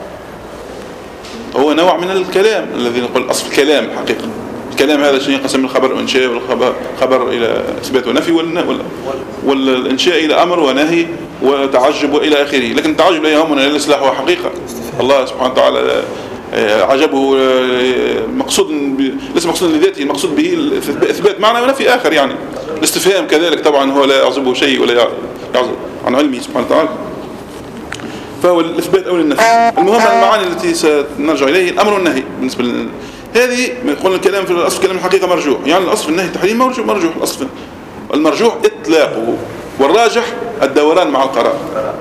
هو نوع من الكلام الذي نقول الأصل في الكلام الحقيقة. الكلام هذا شيء ينقسم من الخبر والإنشاء، والخبر إلى إثبات ونفي، والإنشاء إلى أمر ونهي وتعجب وإلى آخره. لكن التعجب لا يهمنا إلا الإصلاح وحقيقة. الله سبحانه وتعالى عجبه مقصود ليس مقصود لذاته، المقصود به إثبات معنى ونفي آخر يعني. الاستفهام كذلك طبعا هو لا يعزبه شيء ولا يعزب عن علمه سبحانه وتعالى، فهو الإثبات أو النفي. المهم المعاني التي سنرجع إليه الأمر والنهي بالنسبة هذه قلنا الكلام في الأصل كلام الحقيقة مرجوح، يعني الأصل في النهي التحريم مرجوح الأصل المرجوح إطلاقه، والراجح الدوران مع القرار.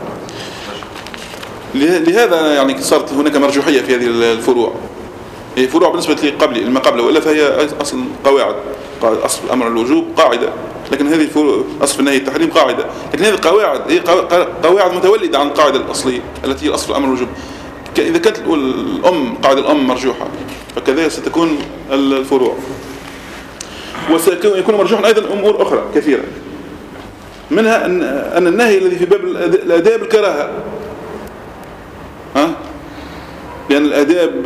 لهذا يعني صارت هناك مرجوحية في هذه الفروع. هي فروع بالنسبة لما قبله، وإلا فهي أصل قواعد. أصل الأمر الوجوب قاعدة، لكن هذه أصل النهي التحريم قاعدة، لكن هذه القواعد هي قواعد متولدة عن القاعدة الأصلية التي هي أصل الأمر الوجوب. إذا كانت قاعدة الأم مرجوحة فكذلك ستكون الفروع، وسيكون مرجوحا أيضا أمور أخرى كثيرة، منها أن النهي الذي في باب الآداب الكراهة، لأن الآداب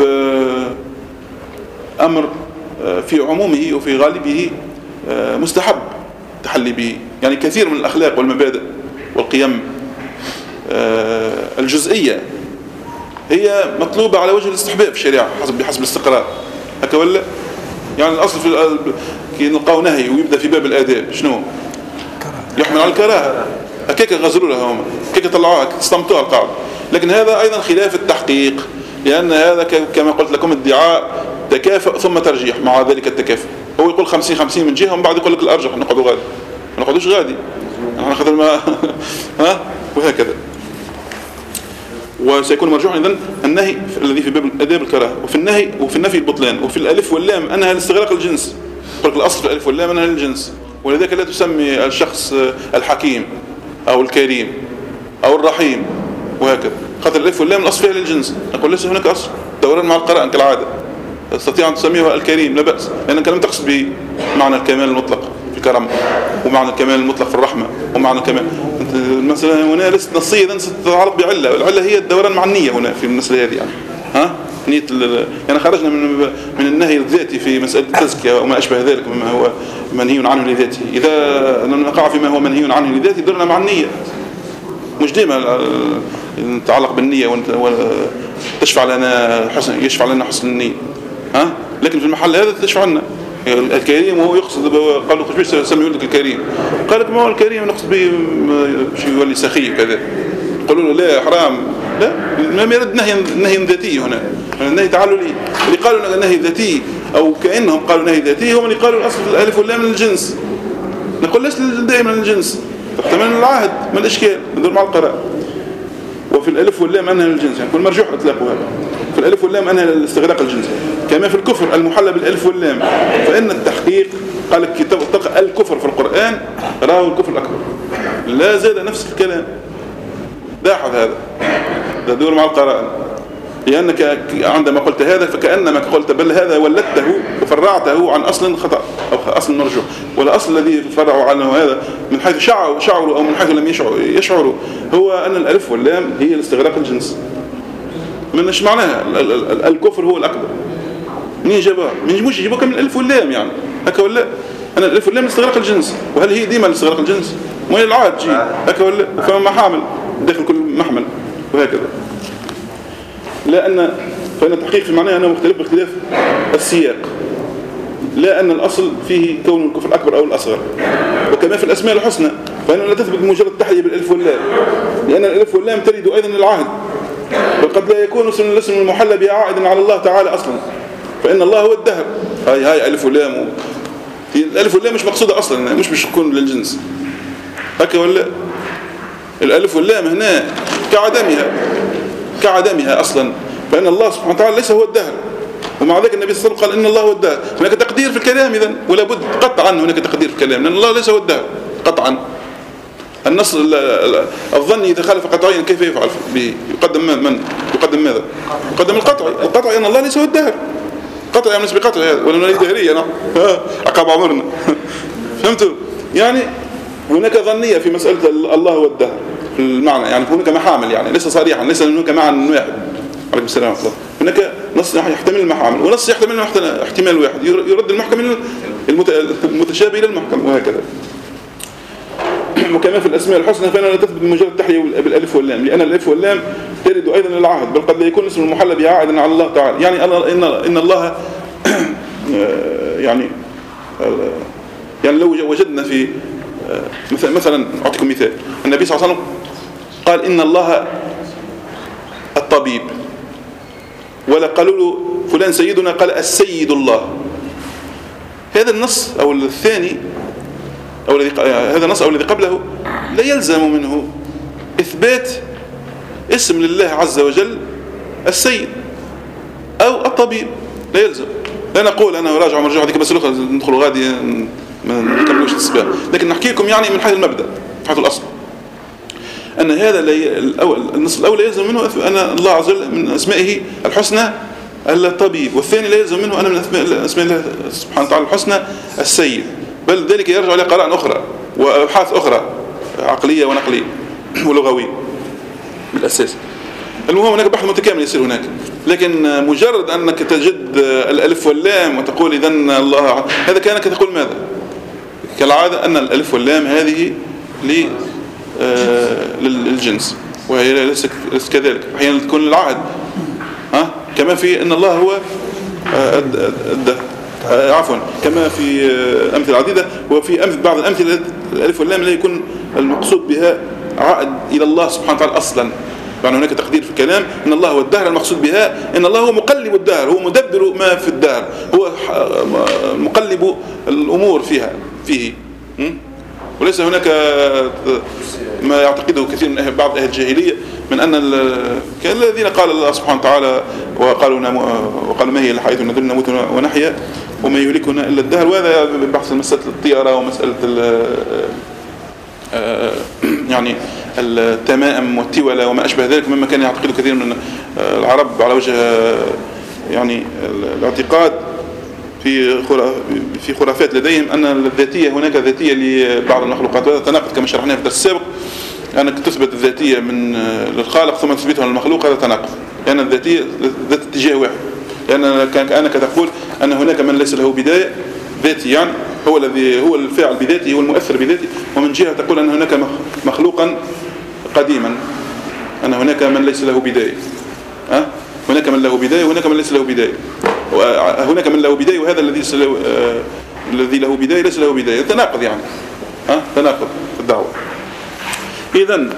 أمر في عمومه وفي غالبه مستحب التحلي به، يعني كثير من الأخلاق والمبادئ والقيم الجزئية هي مطلوبة على وجه الاستحباب في الشريعة بحسب الاستقراء، هكا ولا؟ يعني الأصل كي نلقاو نهي ويبدأ في باب الآداب شنو؟ يحمل على الكراهة، هكاك غزروا لها هم، هكاك طلعوها استمتوها القاعدة، لكن هذا أيضا خلاف التحقيق، لأن هذا كما قلت لكم ادعاء تكافؤ ثم ترجيح مع ذلك التكافؤ. هو يقول 50-50 من جهة ومن بعد يقول لك الأرجح نقعدوا غادي، ما نقعدوش غادي، نحن ناخذ الماء وهكذا. وسيكون مرجوحا إذن النهي الذي في باب الآداب الكراهة، وفي النفي البطلان، وفي الألف واللام أنها لاستغراق الجنس. يقول لك الأصل في الألف واللام أنها للجنس، ولذلك لا تسمي الشخص الحكيم أو الكريم أو الرحيم وهكذا، خاطر الألف واللام الأصل فيها للجنس. نقول ليس هناك أصل دوران مع القرآن كالعادة، تستطيع أن تسميه الكريم لا بأس، لأنك لم تقصد به معنى الكمال المطلق في الكرم، ومعنى الكمال المطلق في الرحمة، ومعنى الكمال مثلا هنا ليست نصية إذن ستتعلق بعلة، والعلة هي الدوران مع النية هنا في المسألة هذه يعني. نية يعني خرجنا من النهي الذاتي في مسألة التزكية وما أشبه ذلك مما هو منهي عنه لذاته. إذا نقع فيما هو منهي عنه لذاته درنا مع النية، مش ديما نتعلق بالنية وتشفع لنا حسن النية، لكن في المحل هذا تشفع لنا الكريم، وهو يقصد قالوا خش سمي ولدك الكريم، قال لك ما هو الكريم نقصد به شيء يولي سخي كذا، قالوا له لا حرام، لا ما يرد نهي ذاتي هنا، النهي تعالوا لي اللي قالوا نهي ذاتي أو كأنهم قالوا نهي ذاتي هم اللي قالوا الأصل في الألف واللام من الجنس. نقول ليش دائما الجنس، تحتمل العهد من الإشكال ندور مع القراء. وفي الألف واللام أنها للجنس، يعني كل مرجوح إطلاقه هذا. في الألف واللام أنها لاستغراق الجنس، كما في الكفر المحلى بالألف واللام، فإن التحقيق قال لك الكفر في القرآن راه الكفر الأكبر، لا زال نفس الكلام، لاحظ هذا ده دور مع القرآن، لأنك عندما قلت هذا فكأنما قلت بل هذا ولدته وفرعته عن أصل خطأ أو أصل مرجوح، والأصل الذي فرعوا عنه هذا من حيث شعروا أو من حيث لم يشعروا هو أن الألف واللام هي الاستغراق الجنس. من إيش معناها الكفر هو الأكبر؟ مين جابها؟ مش يجيبوك من الألف واللام يعني هكا ولا؟ أنا الألف واللام استغراق الجنس، وهل هي ديما استغراق الجنس؟ ما هي العاد جي هكا ولا؟ فما محامل داخل كل محمل وهكذا. فإن التحقيق في معناه أنه مختلف باختلاف السياق، لا أن الأصل فيه كون الكفر الأكبر أو الأصغر. وكما في الأسماء الحسنى فإنه لا تثبت مجرد تحية بالألف واللام، لأن الألف واللام ترد أيضا للعهد، وقد لا يكون الاسم المحلى بها عائدا على الله تعالى أصلا، فإن الله هو الدهر. هاي ألف واللام، الألف واللام مش مقصودة أصلا، مش تكون للجنس هكا ولا؟ الألف واللام هنا كعدمها أصلا، فإن الله سبحانه وتعالى ليس هو الدهر، ومع ذلك النبي صلى الله عليه وسلم قال إن الله هو الدهر. هناك تقدير في الكلام إذن، ولا بد قطعا هناك تقدير في الكلام، لأن الله ليس هو الدهر قطعا. النص الظني إذا خالف قطعيا كيف يفعل به؟ يقدم من؟ يقدم ماذا؟ يقدم القطعي أن الله ليس هو الدهر، قطعي بالنسبة قطعي هذا، ولا نريد دهرية نعم عقاب عمرنا فهمتوا؟ يعني هناك ظنية في مسألة الله هو الدهر في المعنى، يعني هناك محامل، يعني ليس صريحا، ليس هناك معنى واحد. عليكم السلام ورحمة الله. هناك نص يحتمل المحامل، ونص يحتمل احتمال واحد، يرد المحكم المتشابه إلى المحكم وهكذا. وكما في الأسماء الحسنى فإنها لا تثبت بمجرد تحية بالألف واللام، لأن الألف واللام يرد أيضا للعهد، بل قد لا يكون اسم المحلى به عائدا على الله تعالى. يعني إن الله يعني لو وجدنا في مثلا أعطيكم مثال، النبي صلى الله عليه وسلم قال إن الله الطبيب، ولا قالوا له فلان سيدنا، قال السيد الله. هذا النص أو الثاني أو هذا النص أو الذي قبله لا يلزم منه إثبات اسم لله عز وجل السيد أو الطبيب، لا يلزم. لا نقول أنا راجع مرجع هذيك بس الأخرى ندخلوا غادي ما نكملوش السباق، لكن نحكيكم يعني من حيث المبدأ، من حيث الأصل، أن هذا النص الأول لا يلزم منه أن الله عز وجل من أسمائه الحسنى الطبيب، والثاني لا يلزم منه أن من أسماء الله سبحانه وتعالى الحسنى السيد، بل ذلك يرجع إلى قراءة أخرى وأبحاث أخرى عقلية ونقلية ولغوية بالأساس. المهم هناك بحث متكامل يصير هناك، لكن مجرد أنك تجد الألف واللام وتقول إذن الله، هذا كأنك تقول ماذا؟ كالعادة أن الألف واللام هذه للجنس، وهي ليست كذلك، أحيانا تكون للعهد، كما في أن الله هو عفوا كما في أمثلة عديدة، وفي بعض الأمثلة الألف واللام لا يكون المقصود بها عائد إلى الله سبحانه وتعالى أصلا. يعني هناك تقدير في الكلام ان الله هو الدهر، المقصود بها ان الله هو مقلب الدهر، هو مدبر ما في الدهر، هو مقلب الامور فيه وليس هناك ما يعتقده كثير من بعض اهل الجاهليه من ان الذين قال الله سبحانه وتعالى وقالوا ما هي الحياه الدنيا نموت ونحيا وما يهلكنا الا الدهر. وهذا بحث مساله الطيره ومساله يعني التمائم والتولة وما أشبه ذلك مما كان يعتقده كثير من العرب على وجه يعني الاعتقاد في خرافات لديهم أن الذاتية هناك ذاتية لبعض المخلوقات، وهذا تناقض كما شرحناه في الدرس السابق، أنك تثبت الذاتية للخالق ثم تثبتها للمخلوق، هذا تناقض، لأن الذاتية ذات اتجاه واحد، لأن كأنك تقول أن هناك من ليس له بداية ذاتي، يعني هو الفاعل بذاته، هو المؤثر بذاته، ومن جهة تقول أن هناك مخلوقا قديما، أن هناك من ليس له بداية، هناك من له بداية وهناك من ليس له بداية، هناك من له بداية وهذا الذي له بداية ليس له بداية، تناقض يعني تناقض في الدعوة. إذن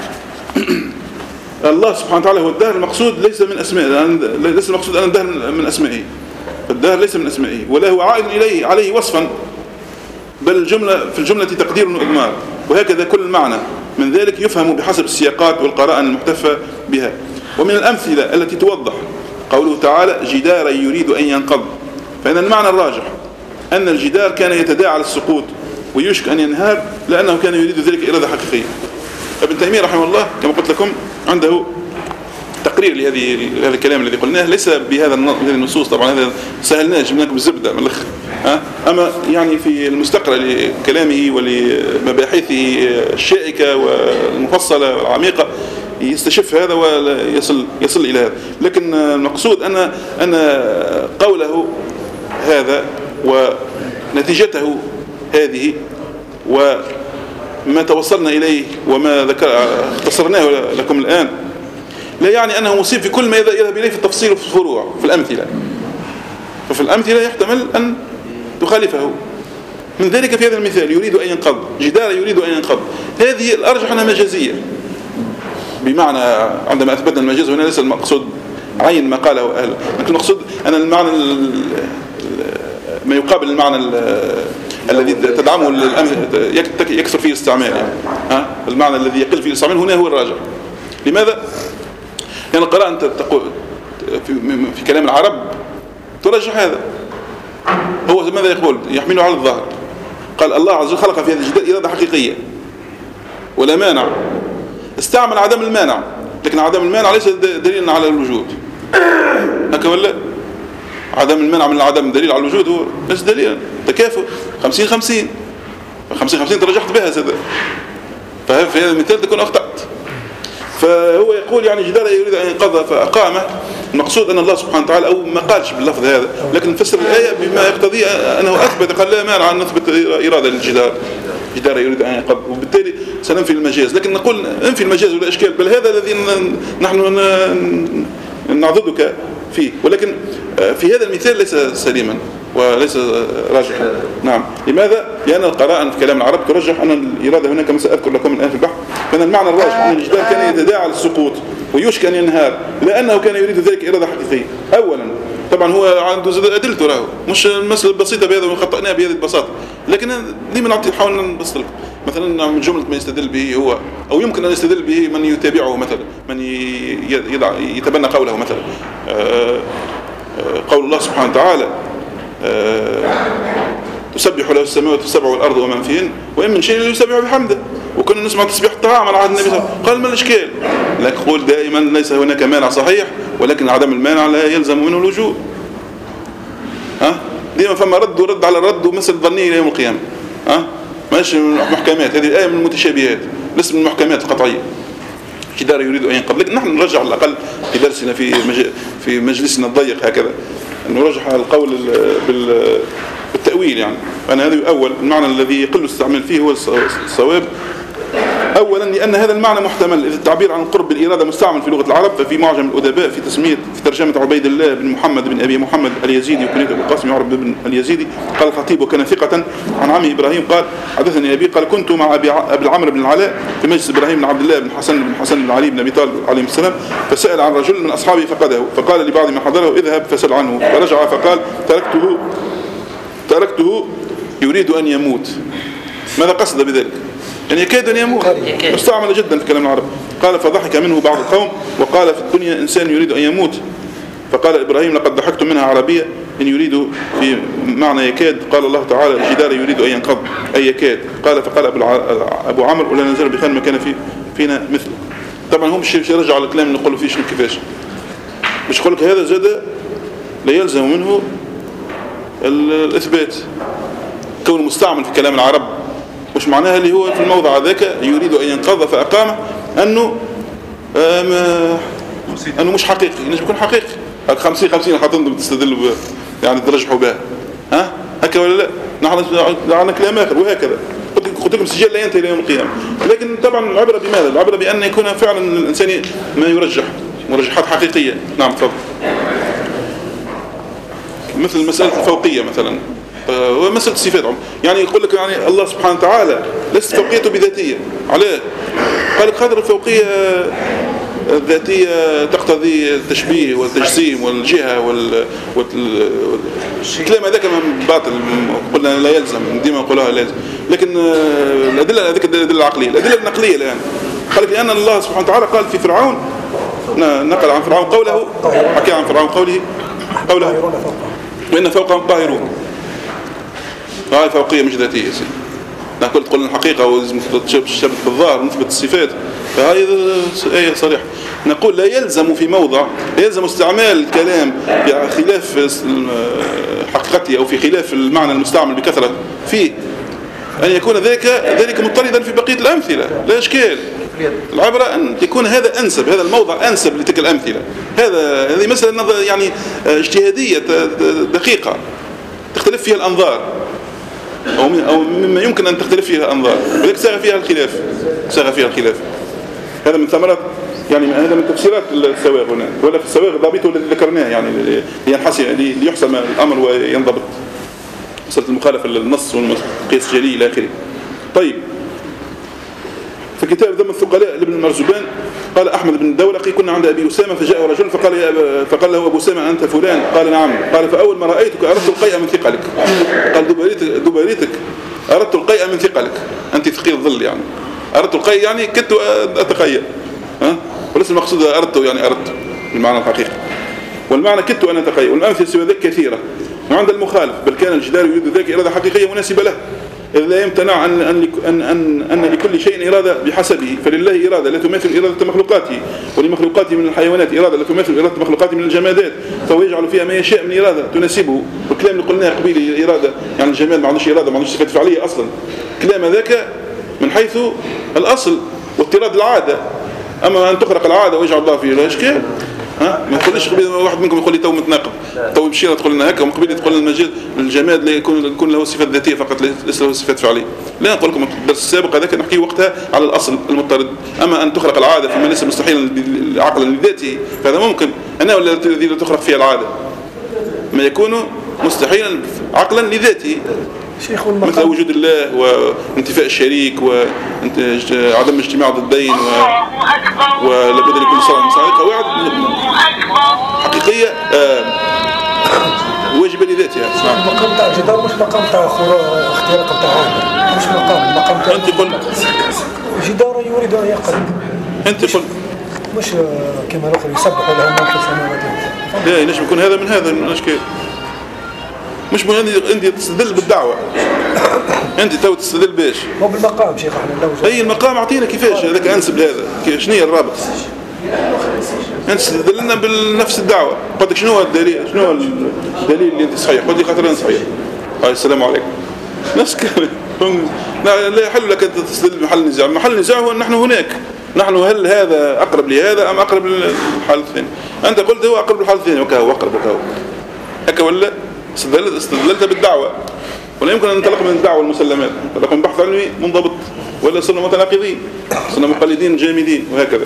الله سبحانه وتعالى هو الدهر، المقصود ليس من أسمائه، ليس المقصود أن الدهر من أسمائه، فالدهر ليس من أسمائه ولا هو عائد إليه عليه وصفا، بل في الجملة تقدير وإضمار، وهكذا كل معنى من ذلك يفهم بحسب السياقات والقرائن المحتفى بها. ومن الأمثلة التي توضح قوله تعالى جدارا يريد أن ينقض، فإن المعنى الراجح أن الجدار كان يتداعى للسقوط ويشك أن ينهار لأنه كان يريد ذلك إرادة حقيقية. ابن تيمية رحمه الله كما قلت لكم عنده تقرير لهذا الكلام الذي قلناه، ليس بهذا النصوص طبعا، هذا سهلناه جبناه بالزبدة من الأخر، أما يعني في المستقرأ لكلامه ولمباحثه الشائكة والمفصلة والعميقة يستشف هذا ويصل إلى هذا. لكن المقصود أن قوله هذا ونتيجته هذه وما توصلنا إليه وما اختصرناه لكم الآن لا يعني أنه مصيب في كل ما يذهب إليه في التفصيل وفي الفروع في الأمثلة، ففي الأمثلة يحتمل أن تخالفه. من ذلك في هذا المثال يريد أن ينقض، جدار يريد أن ينقض، هذه الأرجح أنها مجازية، بمعنى عندما أثبتنا المجاز هنا ليس المقصود عين ما قاله أهل، لكن المقصود أن المعنى ما يقابل المعنى الذي تدعمه يكثر فيه الاستعمال، يعني المعنى الذي يقل فيه الاستعمال هنا هو الراجح. لماذا؟ لأن القراءة تقول في كلام العرب ترجح هذا، هو ماذا يقول؟ يحمله على الظاهر، قال الله عز وجل خلق في هذا الجدار إرادة حقيقية ولا مانع، استعمل عدم المانع، لكن عدم المانع ليس دليلا على الوجود، هكذا ولا؟ عدم المانع من العدم دليل على الوجود، هو ليس دليلا، تكافؤ 50-50 ترجحت بها هذا، ففي هذا المثال تكون أخطأت. فهو يقول يعني جدار يريد أن ينقض فأقامه، المقصود أن الله سبحانه وتعالى أو ما قالش باللفظ هذا، لكن نفسر الآية بما يقتضي أنه أثبت، قال لا مانع أن نثبت إرادة للجدار، جدار يريد أن ينقض، وبالتالي سننفي المجاز. لكن نقول انفي المجاز ولا إشكال، بل هذا الذي نحن نعضدك فيه، ولكن في هذا المثال ليس سليما وليس راجحا. نعم. لماذا؟ لأن القراءة في كلام العرب ترجح أن الإرادة هناك كما سأذكر لكم الآن في البحث، كان المعنى الراجح أن الجدار كان يتداعى للسقوط ويشك أن ينهار، لأنه كان يريد ذلك إرادة حقيقية. أولا طبعا هو عنده أدلته له، مش المسألة بسيطة بهذا وخطأناها بهذه البساطة، لكن ديما نحاول نبسط لكم. مثلا من جملة ما يستدل به هو، أو يمكن أن يستدل به من يتابعه مثلا، من يتبنى قوله مثلا، قول الله سبحانه وتعالى تسبح له السماوات السبع والأرض ومن فيهن وإن من شيء يسبح بحمده، وكنا نسمع تسبيح الطعام على عهد النبي صلى الله عليه وسلم. قال ما الإشكال؟ لك قول دائما ليس هناك مانع صحيح، ولكن عدم المانع لا يلزم منه الوجوب. دائما فما رد ورد على الرد ومثل ظنيه إلى يوم القيامة. ماشي من المحكمات، هذه الآية من المتشابهات، ليس من المحكمات القطعية. جدار يريد أن ينقض، لكن نحن نرجع على الأقل في درسنا في مجلسنا الضيق هكذا نرجح القول بالتأويل. يعني أنا هذا أول المعنى الذي يقل الاستعمال فيه هو الصواب. أولا لأن هذا المعنى محتمل، إذ التعبير عن القرب بالإرادة مستعمل في لغة العرب، ففي معجم الأدباء في ترجمة عبيد الله بن محمد بن أبي محمد اليزيدي وكنية أبو القاسم يعرف بن اليزيدي، قال الخطيب وكان ثقة عن عمه إبراهيم قال حدثني أبي قال كنت مع أبي العمرو بن العلاء في مجلس إبراهيم بن عبد الله بن حسن بن علي بن أبي طالب عليه السلام، فسأل عن رجل من أصحابه فقده، فقال لبعض من حضره اذهب فسأل عنه، فرجع فقال تركته يريد أن يموت. ماذا قصد بذلك؟ يعني يكاد أن يموت، مستعمل جدا في كلام العرب. قال فضحك منه بعض القوم وقال في الدنيا إنسان يريد أن يموت، فقال إبراهيم لقد ضحكت منها عربية إن يريد في معنى يكاد. قال الله تعالى الجدار يريد أن ينقض أي يكاد. قال فقال أبو عمرو ولا نزل بخان ما كان فينا مثله. طبعا هم مش يرجع على الكلام اللي نقوله فيه شنو كيفاش، مش يقول لك هذا زاد لا يلزم منه الإثبات كونه مستعمل في كلام العرب. مش معناها اللي هو في الموضع ذاك يريد أن ينقض فأقامه أنه مش حقيقي، ينجم يكون حقيقي. 50 حتنضم تستدل يعني ترجحوا بها هكا ولا لا؟ نحن عندنا كلام آخر وهكذا. قلت لكم سجل لا ينتهي إلى يوم القيامة. لكن طبعا العبرة بماذا؟ العبرة بأن يكون فعلا الإنسان ما يرجح مرجحات حقيقية. نعم تفضل. مثل مسألة الفوقية مثلا ومسألة الصفات، يعني يقول لك يعني الله سبحانه وتعالى ليست فوقيته بذاتية. عليه قال لك خاطر الفوقية الذاتية تقتضي التشبيه والتجسيم والجهة والكلام هذاك من باطل، قلنا لا يلزم، ديما نقولها لازم. لكن الأدلة هذيك الأدلة العقلية، الأدلة النقلية الآن قال لك لأن الله سبحانه وتعالى قال في فرعون، نقل عن فرعون قوله، حكى عن فرعون قوله وإن فوقهم قاهرون. هاي فوقية مش ذاتية سيدي. نقول تقول الحقيقة ولازم تشبت بالظاهر ونثبت الصفات، فهاي آية صريحة. نقول لا يلزم في موضع، لا يلزم استعمال الكلام في خلاف حقيقته أو في خلاف المعنى المستعمل بكثرة فيه أن يكون ذلك مضطردا في بقية الأمثلة، لا إشكال. العبرة أن يكون هذا أنسب، هذا الموضع أنسب لتلك الأمثلة. هذه مسألة يعني اجتهادية دقيقة تختلف فيها الأنظار أو مما يمكن أن تختلف فيها الأنظار، ولكن ساغ فيها الخلاف. هذا من ثمرات يعني هذا من تفسيرات السواغ هنا، ولا في السواغ ضابطه الذي ذكرناه يعني ليحسم الأمر وينضبط مسألة المخالفة للنص والقياس الجلي إلى آخره. طيب في كتاب ذم الثقلاء لابن المرزبان قال أحمد بن الدولقي كنا عند أبي أسامة فجاء رجل فقال له أبو أسامة أنت فلان؟ قال نعم. قال فأول ما رأيتك أردت القيء من ثقلك. قال دبريتك أردت القيء من ثقلك، أنت ثقيل الظل يعني. أردت القيء يعني كدت أتقيأ، وليس المقصود أردت يعني أردت بالمعنى الحقيقي، والمعنى كدت أن أتقيأ. والأمثلة سوى ذلك كثيرة وعند المخالف، بل كان الجدار يريد ذلك إرادة حقيقية مناسبة له، إذ لا يمتنع أن لكل شيء إرادة بحسبه، فلله إرادة لا تماثل إرادة مخلوقاته، ولمخلوقاته من الحيوانات إرادة لا تماثل إرادة مخلوقاته من الجمادات، فهو يجعل فيها ما يشاء من إرادة تناسبه. والكلام اللي قلناه قبيل الإرادة يعني الجماد ما عندوش إرادة، ما عندوش صفات فعلية أصلا، كلام ذاك من حيث الأصل واضطراد العادة. أما أن تخرق العادة ويجعل الله فيه لا إشكال، ها ما تقوليش قبيل واحد منكم يقول لي تو متناقض، تو مشينا تقول لنا هكا، ومن قبيل تقول لنا الجماد لا يكون له صفات ذاتيه فقط ليس له صفات فعليه. لا نقول لكم الدرس السابق هذاك نحكي وقتها على الاصل المضطرد. اما ان تخرق العاده فيما ليس مستحيلا عقلا لذاته فهذا ممكن. انا ولا الذي تخرق فيها العاده ما يكون مستحيلا عقلا لذاته، مثل وجود الله وانتفاء الشريك وعدم اجتماع ضدين ولابد ان يكون صار مساعد قواعد حقيقيه واجبه لذاتها. المقام تاع الجدار مش مقام تاع اختيارات تاع عامل، مش المقام تاع انت قل جدار يريد ان يقرب. انت قل مش كما الاخر يسبح له من في السماوات. لا ينجم يكون هذا من هذا الاشكال. مش مهم انت تستدل بالدعوه، انت تو تستدل باش مو بالمقام شيخ احنا لو اي المقام اعطينا كيفاش هذاك انسب لهذا، شنو هي الرابط؟ انت تستدل لنا بنفس الدعوه، قلت لك شنو هو الدليل، شنو هو الدليل اللي انت صحيح؟ قلت لي خاطر انا صحيح. السلام عليكم. نفس الكلام. لا يحل لك انت تستدل بمحل النزاع، محل النزاع هو نحن هناك، نحن هل هذا اقرب لهذا ام اقرب للحال الثاني؟ انت قلت هو اقرب للحال الثاني وكهو اقرب وكهو هكا، ولا استدللت بالدعوة، ولا يمكن أن ننطلق من الدعوة المسلمات، ننطلق من بحث علمي منضبط، ولا صرنا متناقضين، صرنا مقلدين جامدين وهكذا.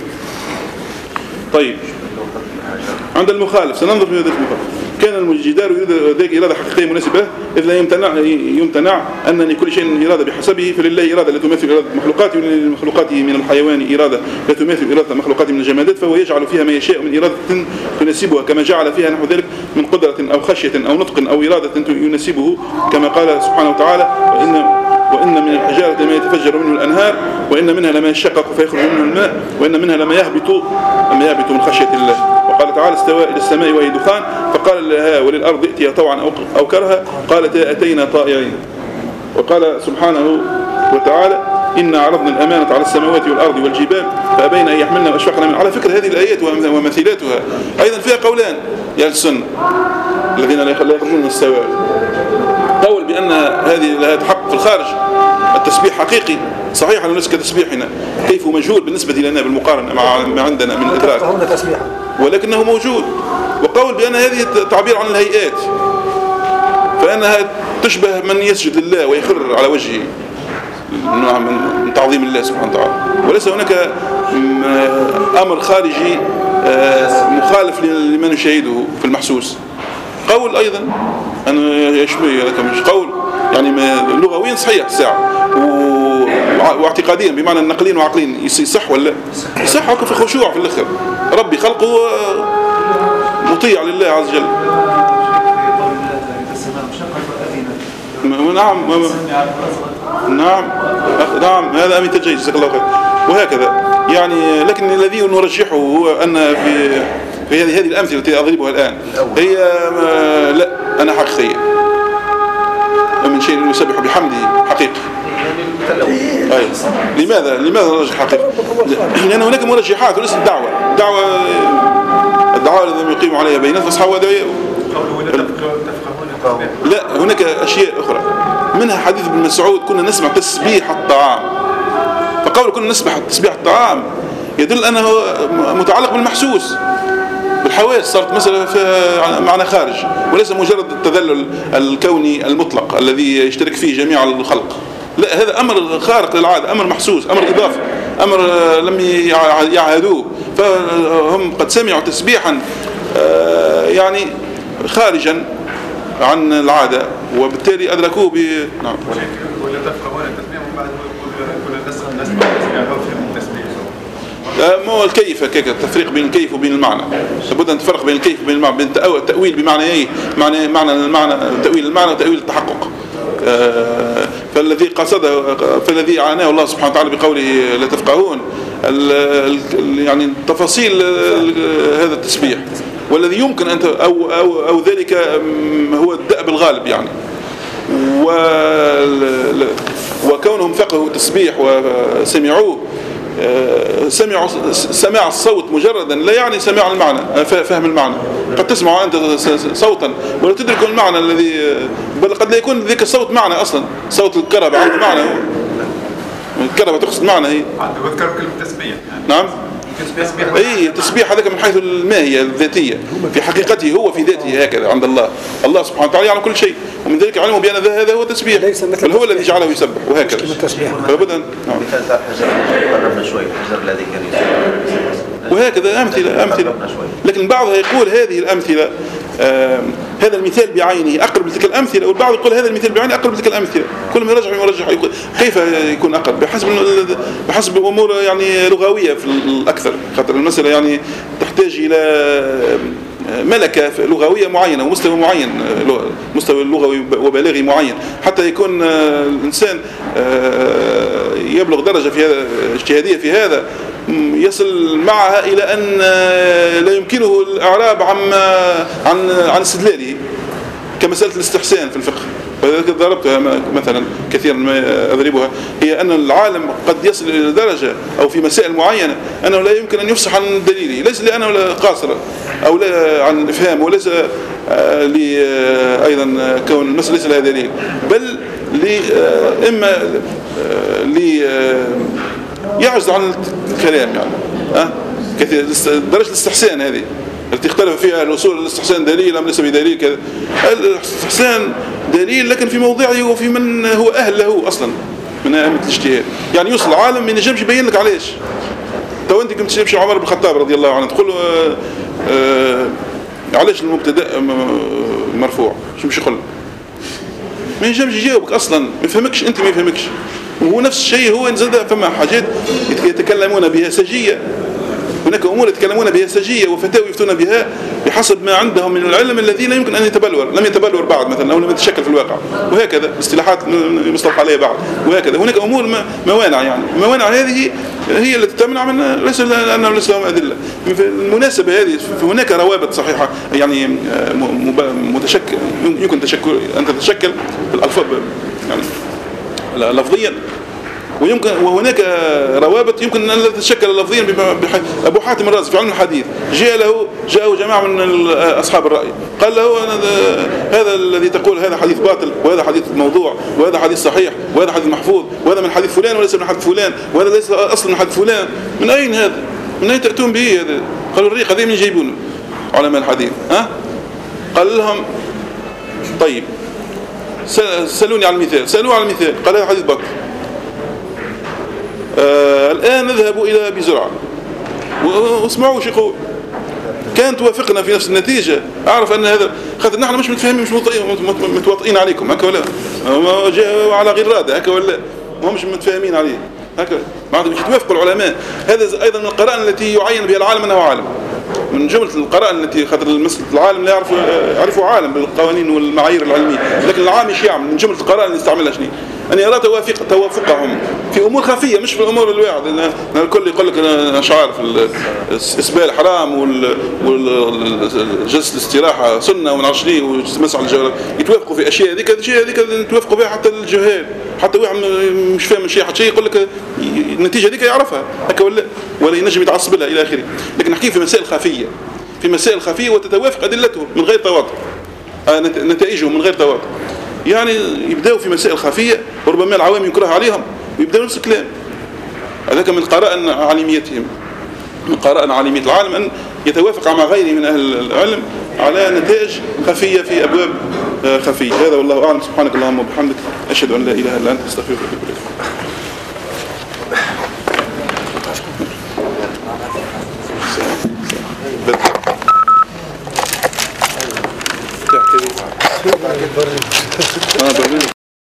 طيب عند المخالف سننظر في هذا المخالف. كان الجدار يريد ذلك إرادة حقيقية مناسبة، إذ لا يمتنع أن لكل شيء إرادة بحسبه، فلله إرادة لا تماثل إرادة مخلوقاته، ولمخلوقاته من الحيوان إرادة لا تماثل إرادة مخلوقاته من الجمادات، فهو يجعل فيها ما يشاء من إرادة تناسبها، كما جعل فيها نحو ذلك من قدرة أو خشية أو نطق أو إرادة يناسبه، كما قال سبحانه وتعالى: وإن من الحجارة ما يتفجر منه الأنهار، وإن منها لما يشقق فيخرج منه الماء، وإن منها لما يهبط من خشية الله. وقال تعالى: استوى إلى السماء وهي دخان فقال لها وللأرض ائتيا طوعا أو كرها قالتا أتينا طائعين. وقال سبحانه وتعالى: إنا عرضنا الأمانة على السماوات والأرض والجبال فأبين أن يحملنا وأشفقنا منها. على فكرة هذه الآيات ومثيلاتها أيضا فيها قولان يا أهل السنة الذين لا يخرجون من السواء. قول بأن هذه لا تحقق في الخارج التسبيح حقيقي صحيح وليس كتسبيحنا، كيف مجهول بالنسبة لنا بالمقارنة مع ما عندنا من إدراك، ولكنه موجود. وقول بأن هذه تعبير عن الهيئات، فإنها تشبه من يسجد لله ويخر على وجهه من تعظيم الله سبحانه وتعالى، وليس هناك أمر خارجي مخالف لما نشاهده في المحسوس. قول أيضا أنه يشبه مش قول يعني لغويا صحيح ساعة واعتقاديا بمعنى النقلين وعقلين يصح ولا يصح، في خشوع في الآخر ربي خلقه مطيع لله عز وجل. نعم هذا أمين تجيز جزاك الله خير. وهكذا يعني، لكن الذي نرجحه هو أن في هذه الأمثلة التي أضربها الآن هي لا أنا حقيقية من شيء يسبح بحمده حقيقي. لماذا نرجح حقيقي؟ لأن هناك مرجحات وليس الدعوة الذي يقيم عليها بينات فاصحابها لا، هناك أشياء أخرى منها حديث ابن مسعود: كنا نسمع تسبيح الطعام. فقول كنا نسمع تسبيح الطعام يدل أنه متعلق بالمحسوس بالحواس، صارت مسألة معنى خارج وليس مجرد التذلل الكوني المطلق الذي يشترك فيه جميع الخلق. لا، هذا أمر خارق للعادة، أمر محسوس، أمر إضافي، أمر لم يعهدوه، فهم قد سمعوا تسبيحا يعني خارجا عن العادة وبالتالي أدركوه نعم. ولا تفقهون التسبيح من بعد كل الناس يفهم التسبيح. ما هو الكيف كيف التفريق بين الكيف وبين المعنى؟ لابد أن تفرق بين الكيف وبين المعنى، بين التأويل بمعنى إيه؟ معنى تأويل المعنى وتأويل التحقق. فالذي عاناه الله سبحانه وتعالى بقوله لا تفقهون يعني تفاصيل هذا التسبيح، والذي يمكن أن أو ذلك هو الدأب الغالب يعني. وكونهم فقهوا التسبيح وسمعوه سمعوا سماع الصوت مجردا لا يعني سماع المعنى، فهم المعنى. قد تسمع أنت صوتا ولا تدرك المعنى الذي، بل قد لا يكون ذيك الصوت معنى أصلا. صوت الكربة عنده معنى، الكربة تقصد معنى هي. وذكر كلمة تسبيح يعني. نعم. اي التسبيح هذاك من حيث الماهيه الذاتيه، في حقيقته هو في ذاته هكذا عند الله. الله سبحانه وتعالى يعلم كل شيء، ومن ذلك علمه بان هذا هو تسبيح، بل هو الذي جعله يسبح وهكذا. فابدا نعم. مثال تاع الحجر قربنا شوي، الحجر الذي كان وهكذا امثله. لكن بعضها يقول هذه الامثله هذا المثال بعينه اقرب لتلك الامثله، والبعض يقول هذا المثال بعينه اقرب لتلك الامثله. كل ما يرجع يقول كيف يكون اقرب بحسب امور يعني لغويه في الاكثر، خاطر المساله يعني تحتاج الى ملكه لغويه معينه ومستوى معين، مستوى لغوي وبلاغي معين، حتى يكون الانسان يبلغ درجه في هذا اجتهاديه في هذا يصل معها إلى أن لا يمكنه الإعراب عن استدلاله، كمسألة الاستحسان في الفقه. فذلك ضربتها مثلا كثيرا ما أضربها، هي أن العالم قد يصل إلى درجة أو في مسائل معينة أنه لا يمكن أن يفصح عن دليله، ليس لأنه قاصر أو لا عن الإفهام، وليس أيضا كون المسألة ليس لها دليل، بل إما يعجز عن الكلام يعني كثير. درجة الاستحسان هذه التي اختلف فيها الأصول، الاستحسان دليل أم ليس بدليل كذا. الاستحسان دليل لكن في موضعه وفي من هو أهل له أصلا من أهمية الاجتهاد. يعني يوصل العالم ما ينجمش يبين لك علاش. تو أنت كنت تمشي عمر بن الخطاب رضي الله عنه تقول له علاش المبتدأ مرفوع، شو مش يقول؟ ما ينجمش يجاوبك أصلا، ما يفهمكش، أنت ما يفهمكش. وهو نفس الشيء، هو زاد فما حاجات يتكلمون بها سجية، هناك أمور يتكلمون بها سجية وفتاوى يفتون بها بحسب ما عندهم من العلم الذي لا يمكن أن لم يتبلور بعد مثلا، أو لم يتشكل في الواقع، وهكذا اصطلاحات يصطلح عليها بعد، وهكذا هناك أمور موانع. يعني الموانع هذه هي التي تمنع من ليس لأنه ليس لهم أدلة. المناسبة هذه هناك روابط صحيحة يعني متشكل، يمكن أن تتشكل في الألفاظ يعني لفظيا، وهناك روابط يمكن أن لا تتشكل لفظيا. أبو حاتم الرازي في علم الحديث جاءه جماعة من أصحاب الرأي، قال له هذا الذي تقول هذا حديث باطل، وهذا حديث موضوع، وهذا حديث صحيح، وهذا حديث محفوظ، وهذا من حديث فلان وليس من حديث فلان، وهذا ليس أصلا من حديث فلان. من أين هذا؟ من أين تأتون به هذا؟ قالوا الريق هذه من يجيبونه علماء الحديث. قال لهم طيب سألوني على المثال، سألوه على المثال، قال هذا حديث باطل. الآن نذهب إلى أبي زرعة واسمعوا شو يقول، كانت توافقنا في نفس النتيجة. أعرف أن هذا خاطر نحن مش متفاهمين، مش متواطئين عليكم هكا ولا جاء على غير رادة هكا ولا ما همش متفاهمين عليه هكا، معناتها باش يتوافقوا العلماء. هذا أيضا من القرائن التي يعين بها العالم أنه عالم، من جملة القرائن التي خاطر العالم لا يعرفوا عالم بالقوانين والمعايير العلمية، لكن العام ايش يعمل؟ من جملة القرائن اللي يستعملها شنو؟ أن يرى توافقهم في أمور خفية، مش في الأمور الواعد. الكل يقول لك أنا مش عارف الإسبال حرام والجلسة الاستراحة سنة ومن عشرين ومسح الجوال، يتوافقوا في أشياء ذيك يتوافقوا بها حتى الجهال، حتى واحد مش فاهم شيء حتى شيء يقول لك النتيجة ذيك يعرفها هكا ولا ينجم يتعصب لها إلى آخره. لكن نحكي في مسائل خفية، في مسائل خفية وتتوافق أدلتهم من غير تواطؤ، نتائجهم من غير تواطؤ. يعني يبدأوا في مسائل خفية وربما العوام ينكرها عليهم ويبدأوا نفس الكلام. هذاك من قرائن علميتهم، من قرائن علمية العالم أن يتوافق مع غيره من أهل العلم على نتائج خفية في أبواب خفية. هذا والله أعلم. سبحانك اللهم وبحمدك، أشهد أن لا إله إلا أنت، أستغفرك وأتوب إليك.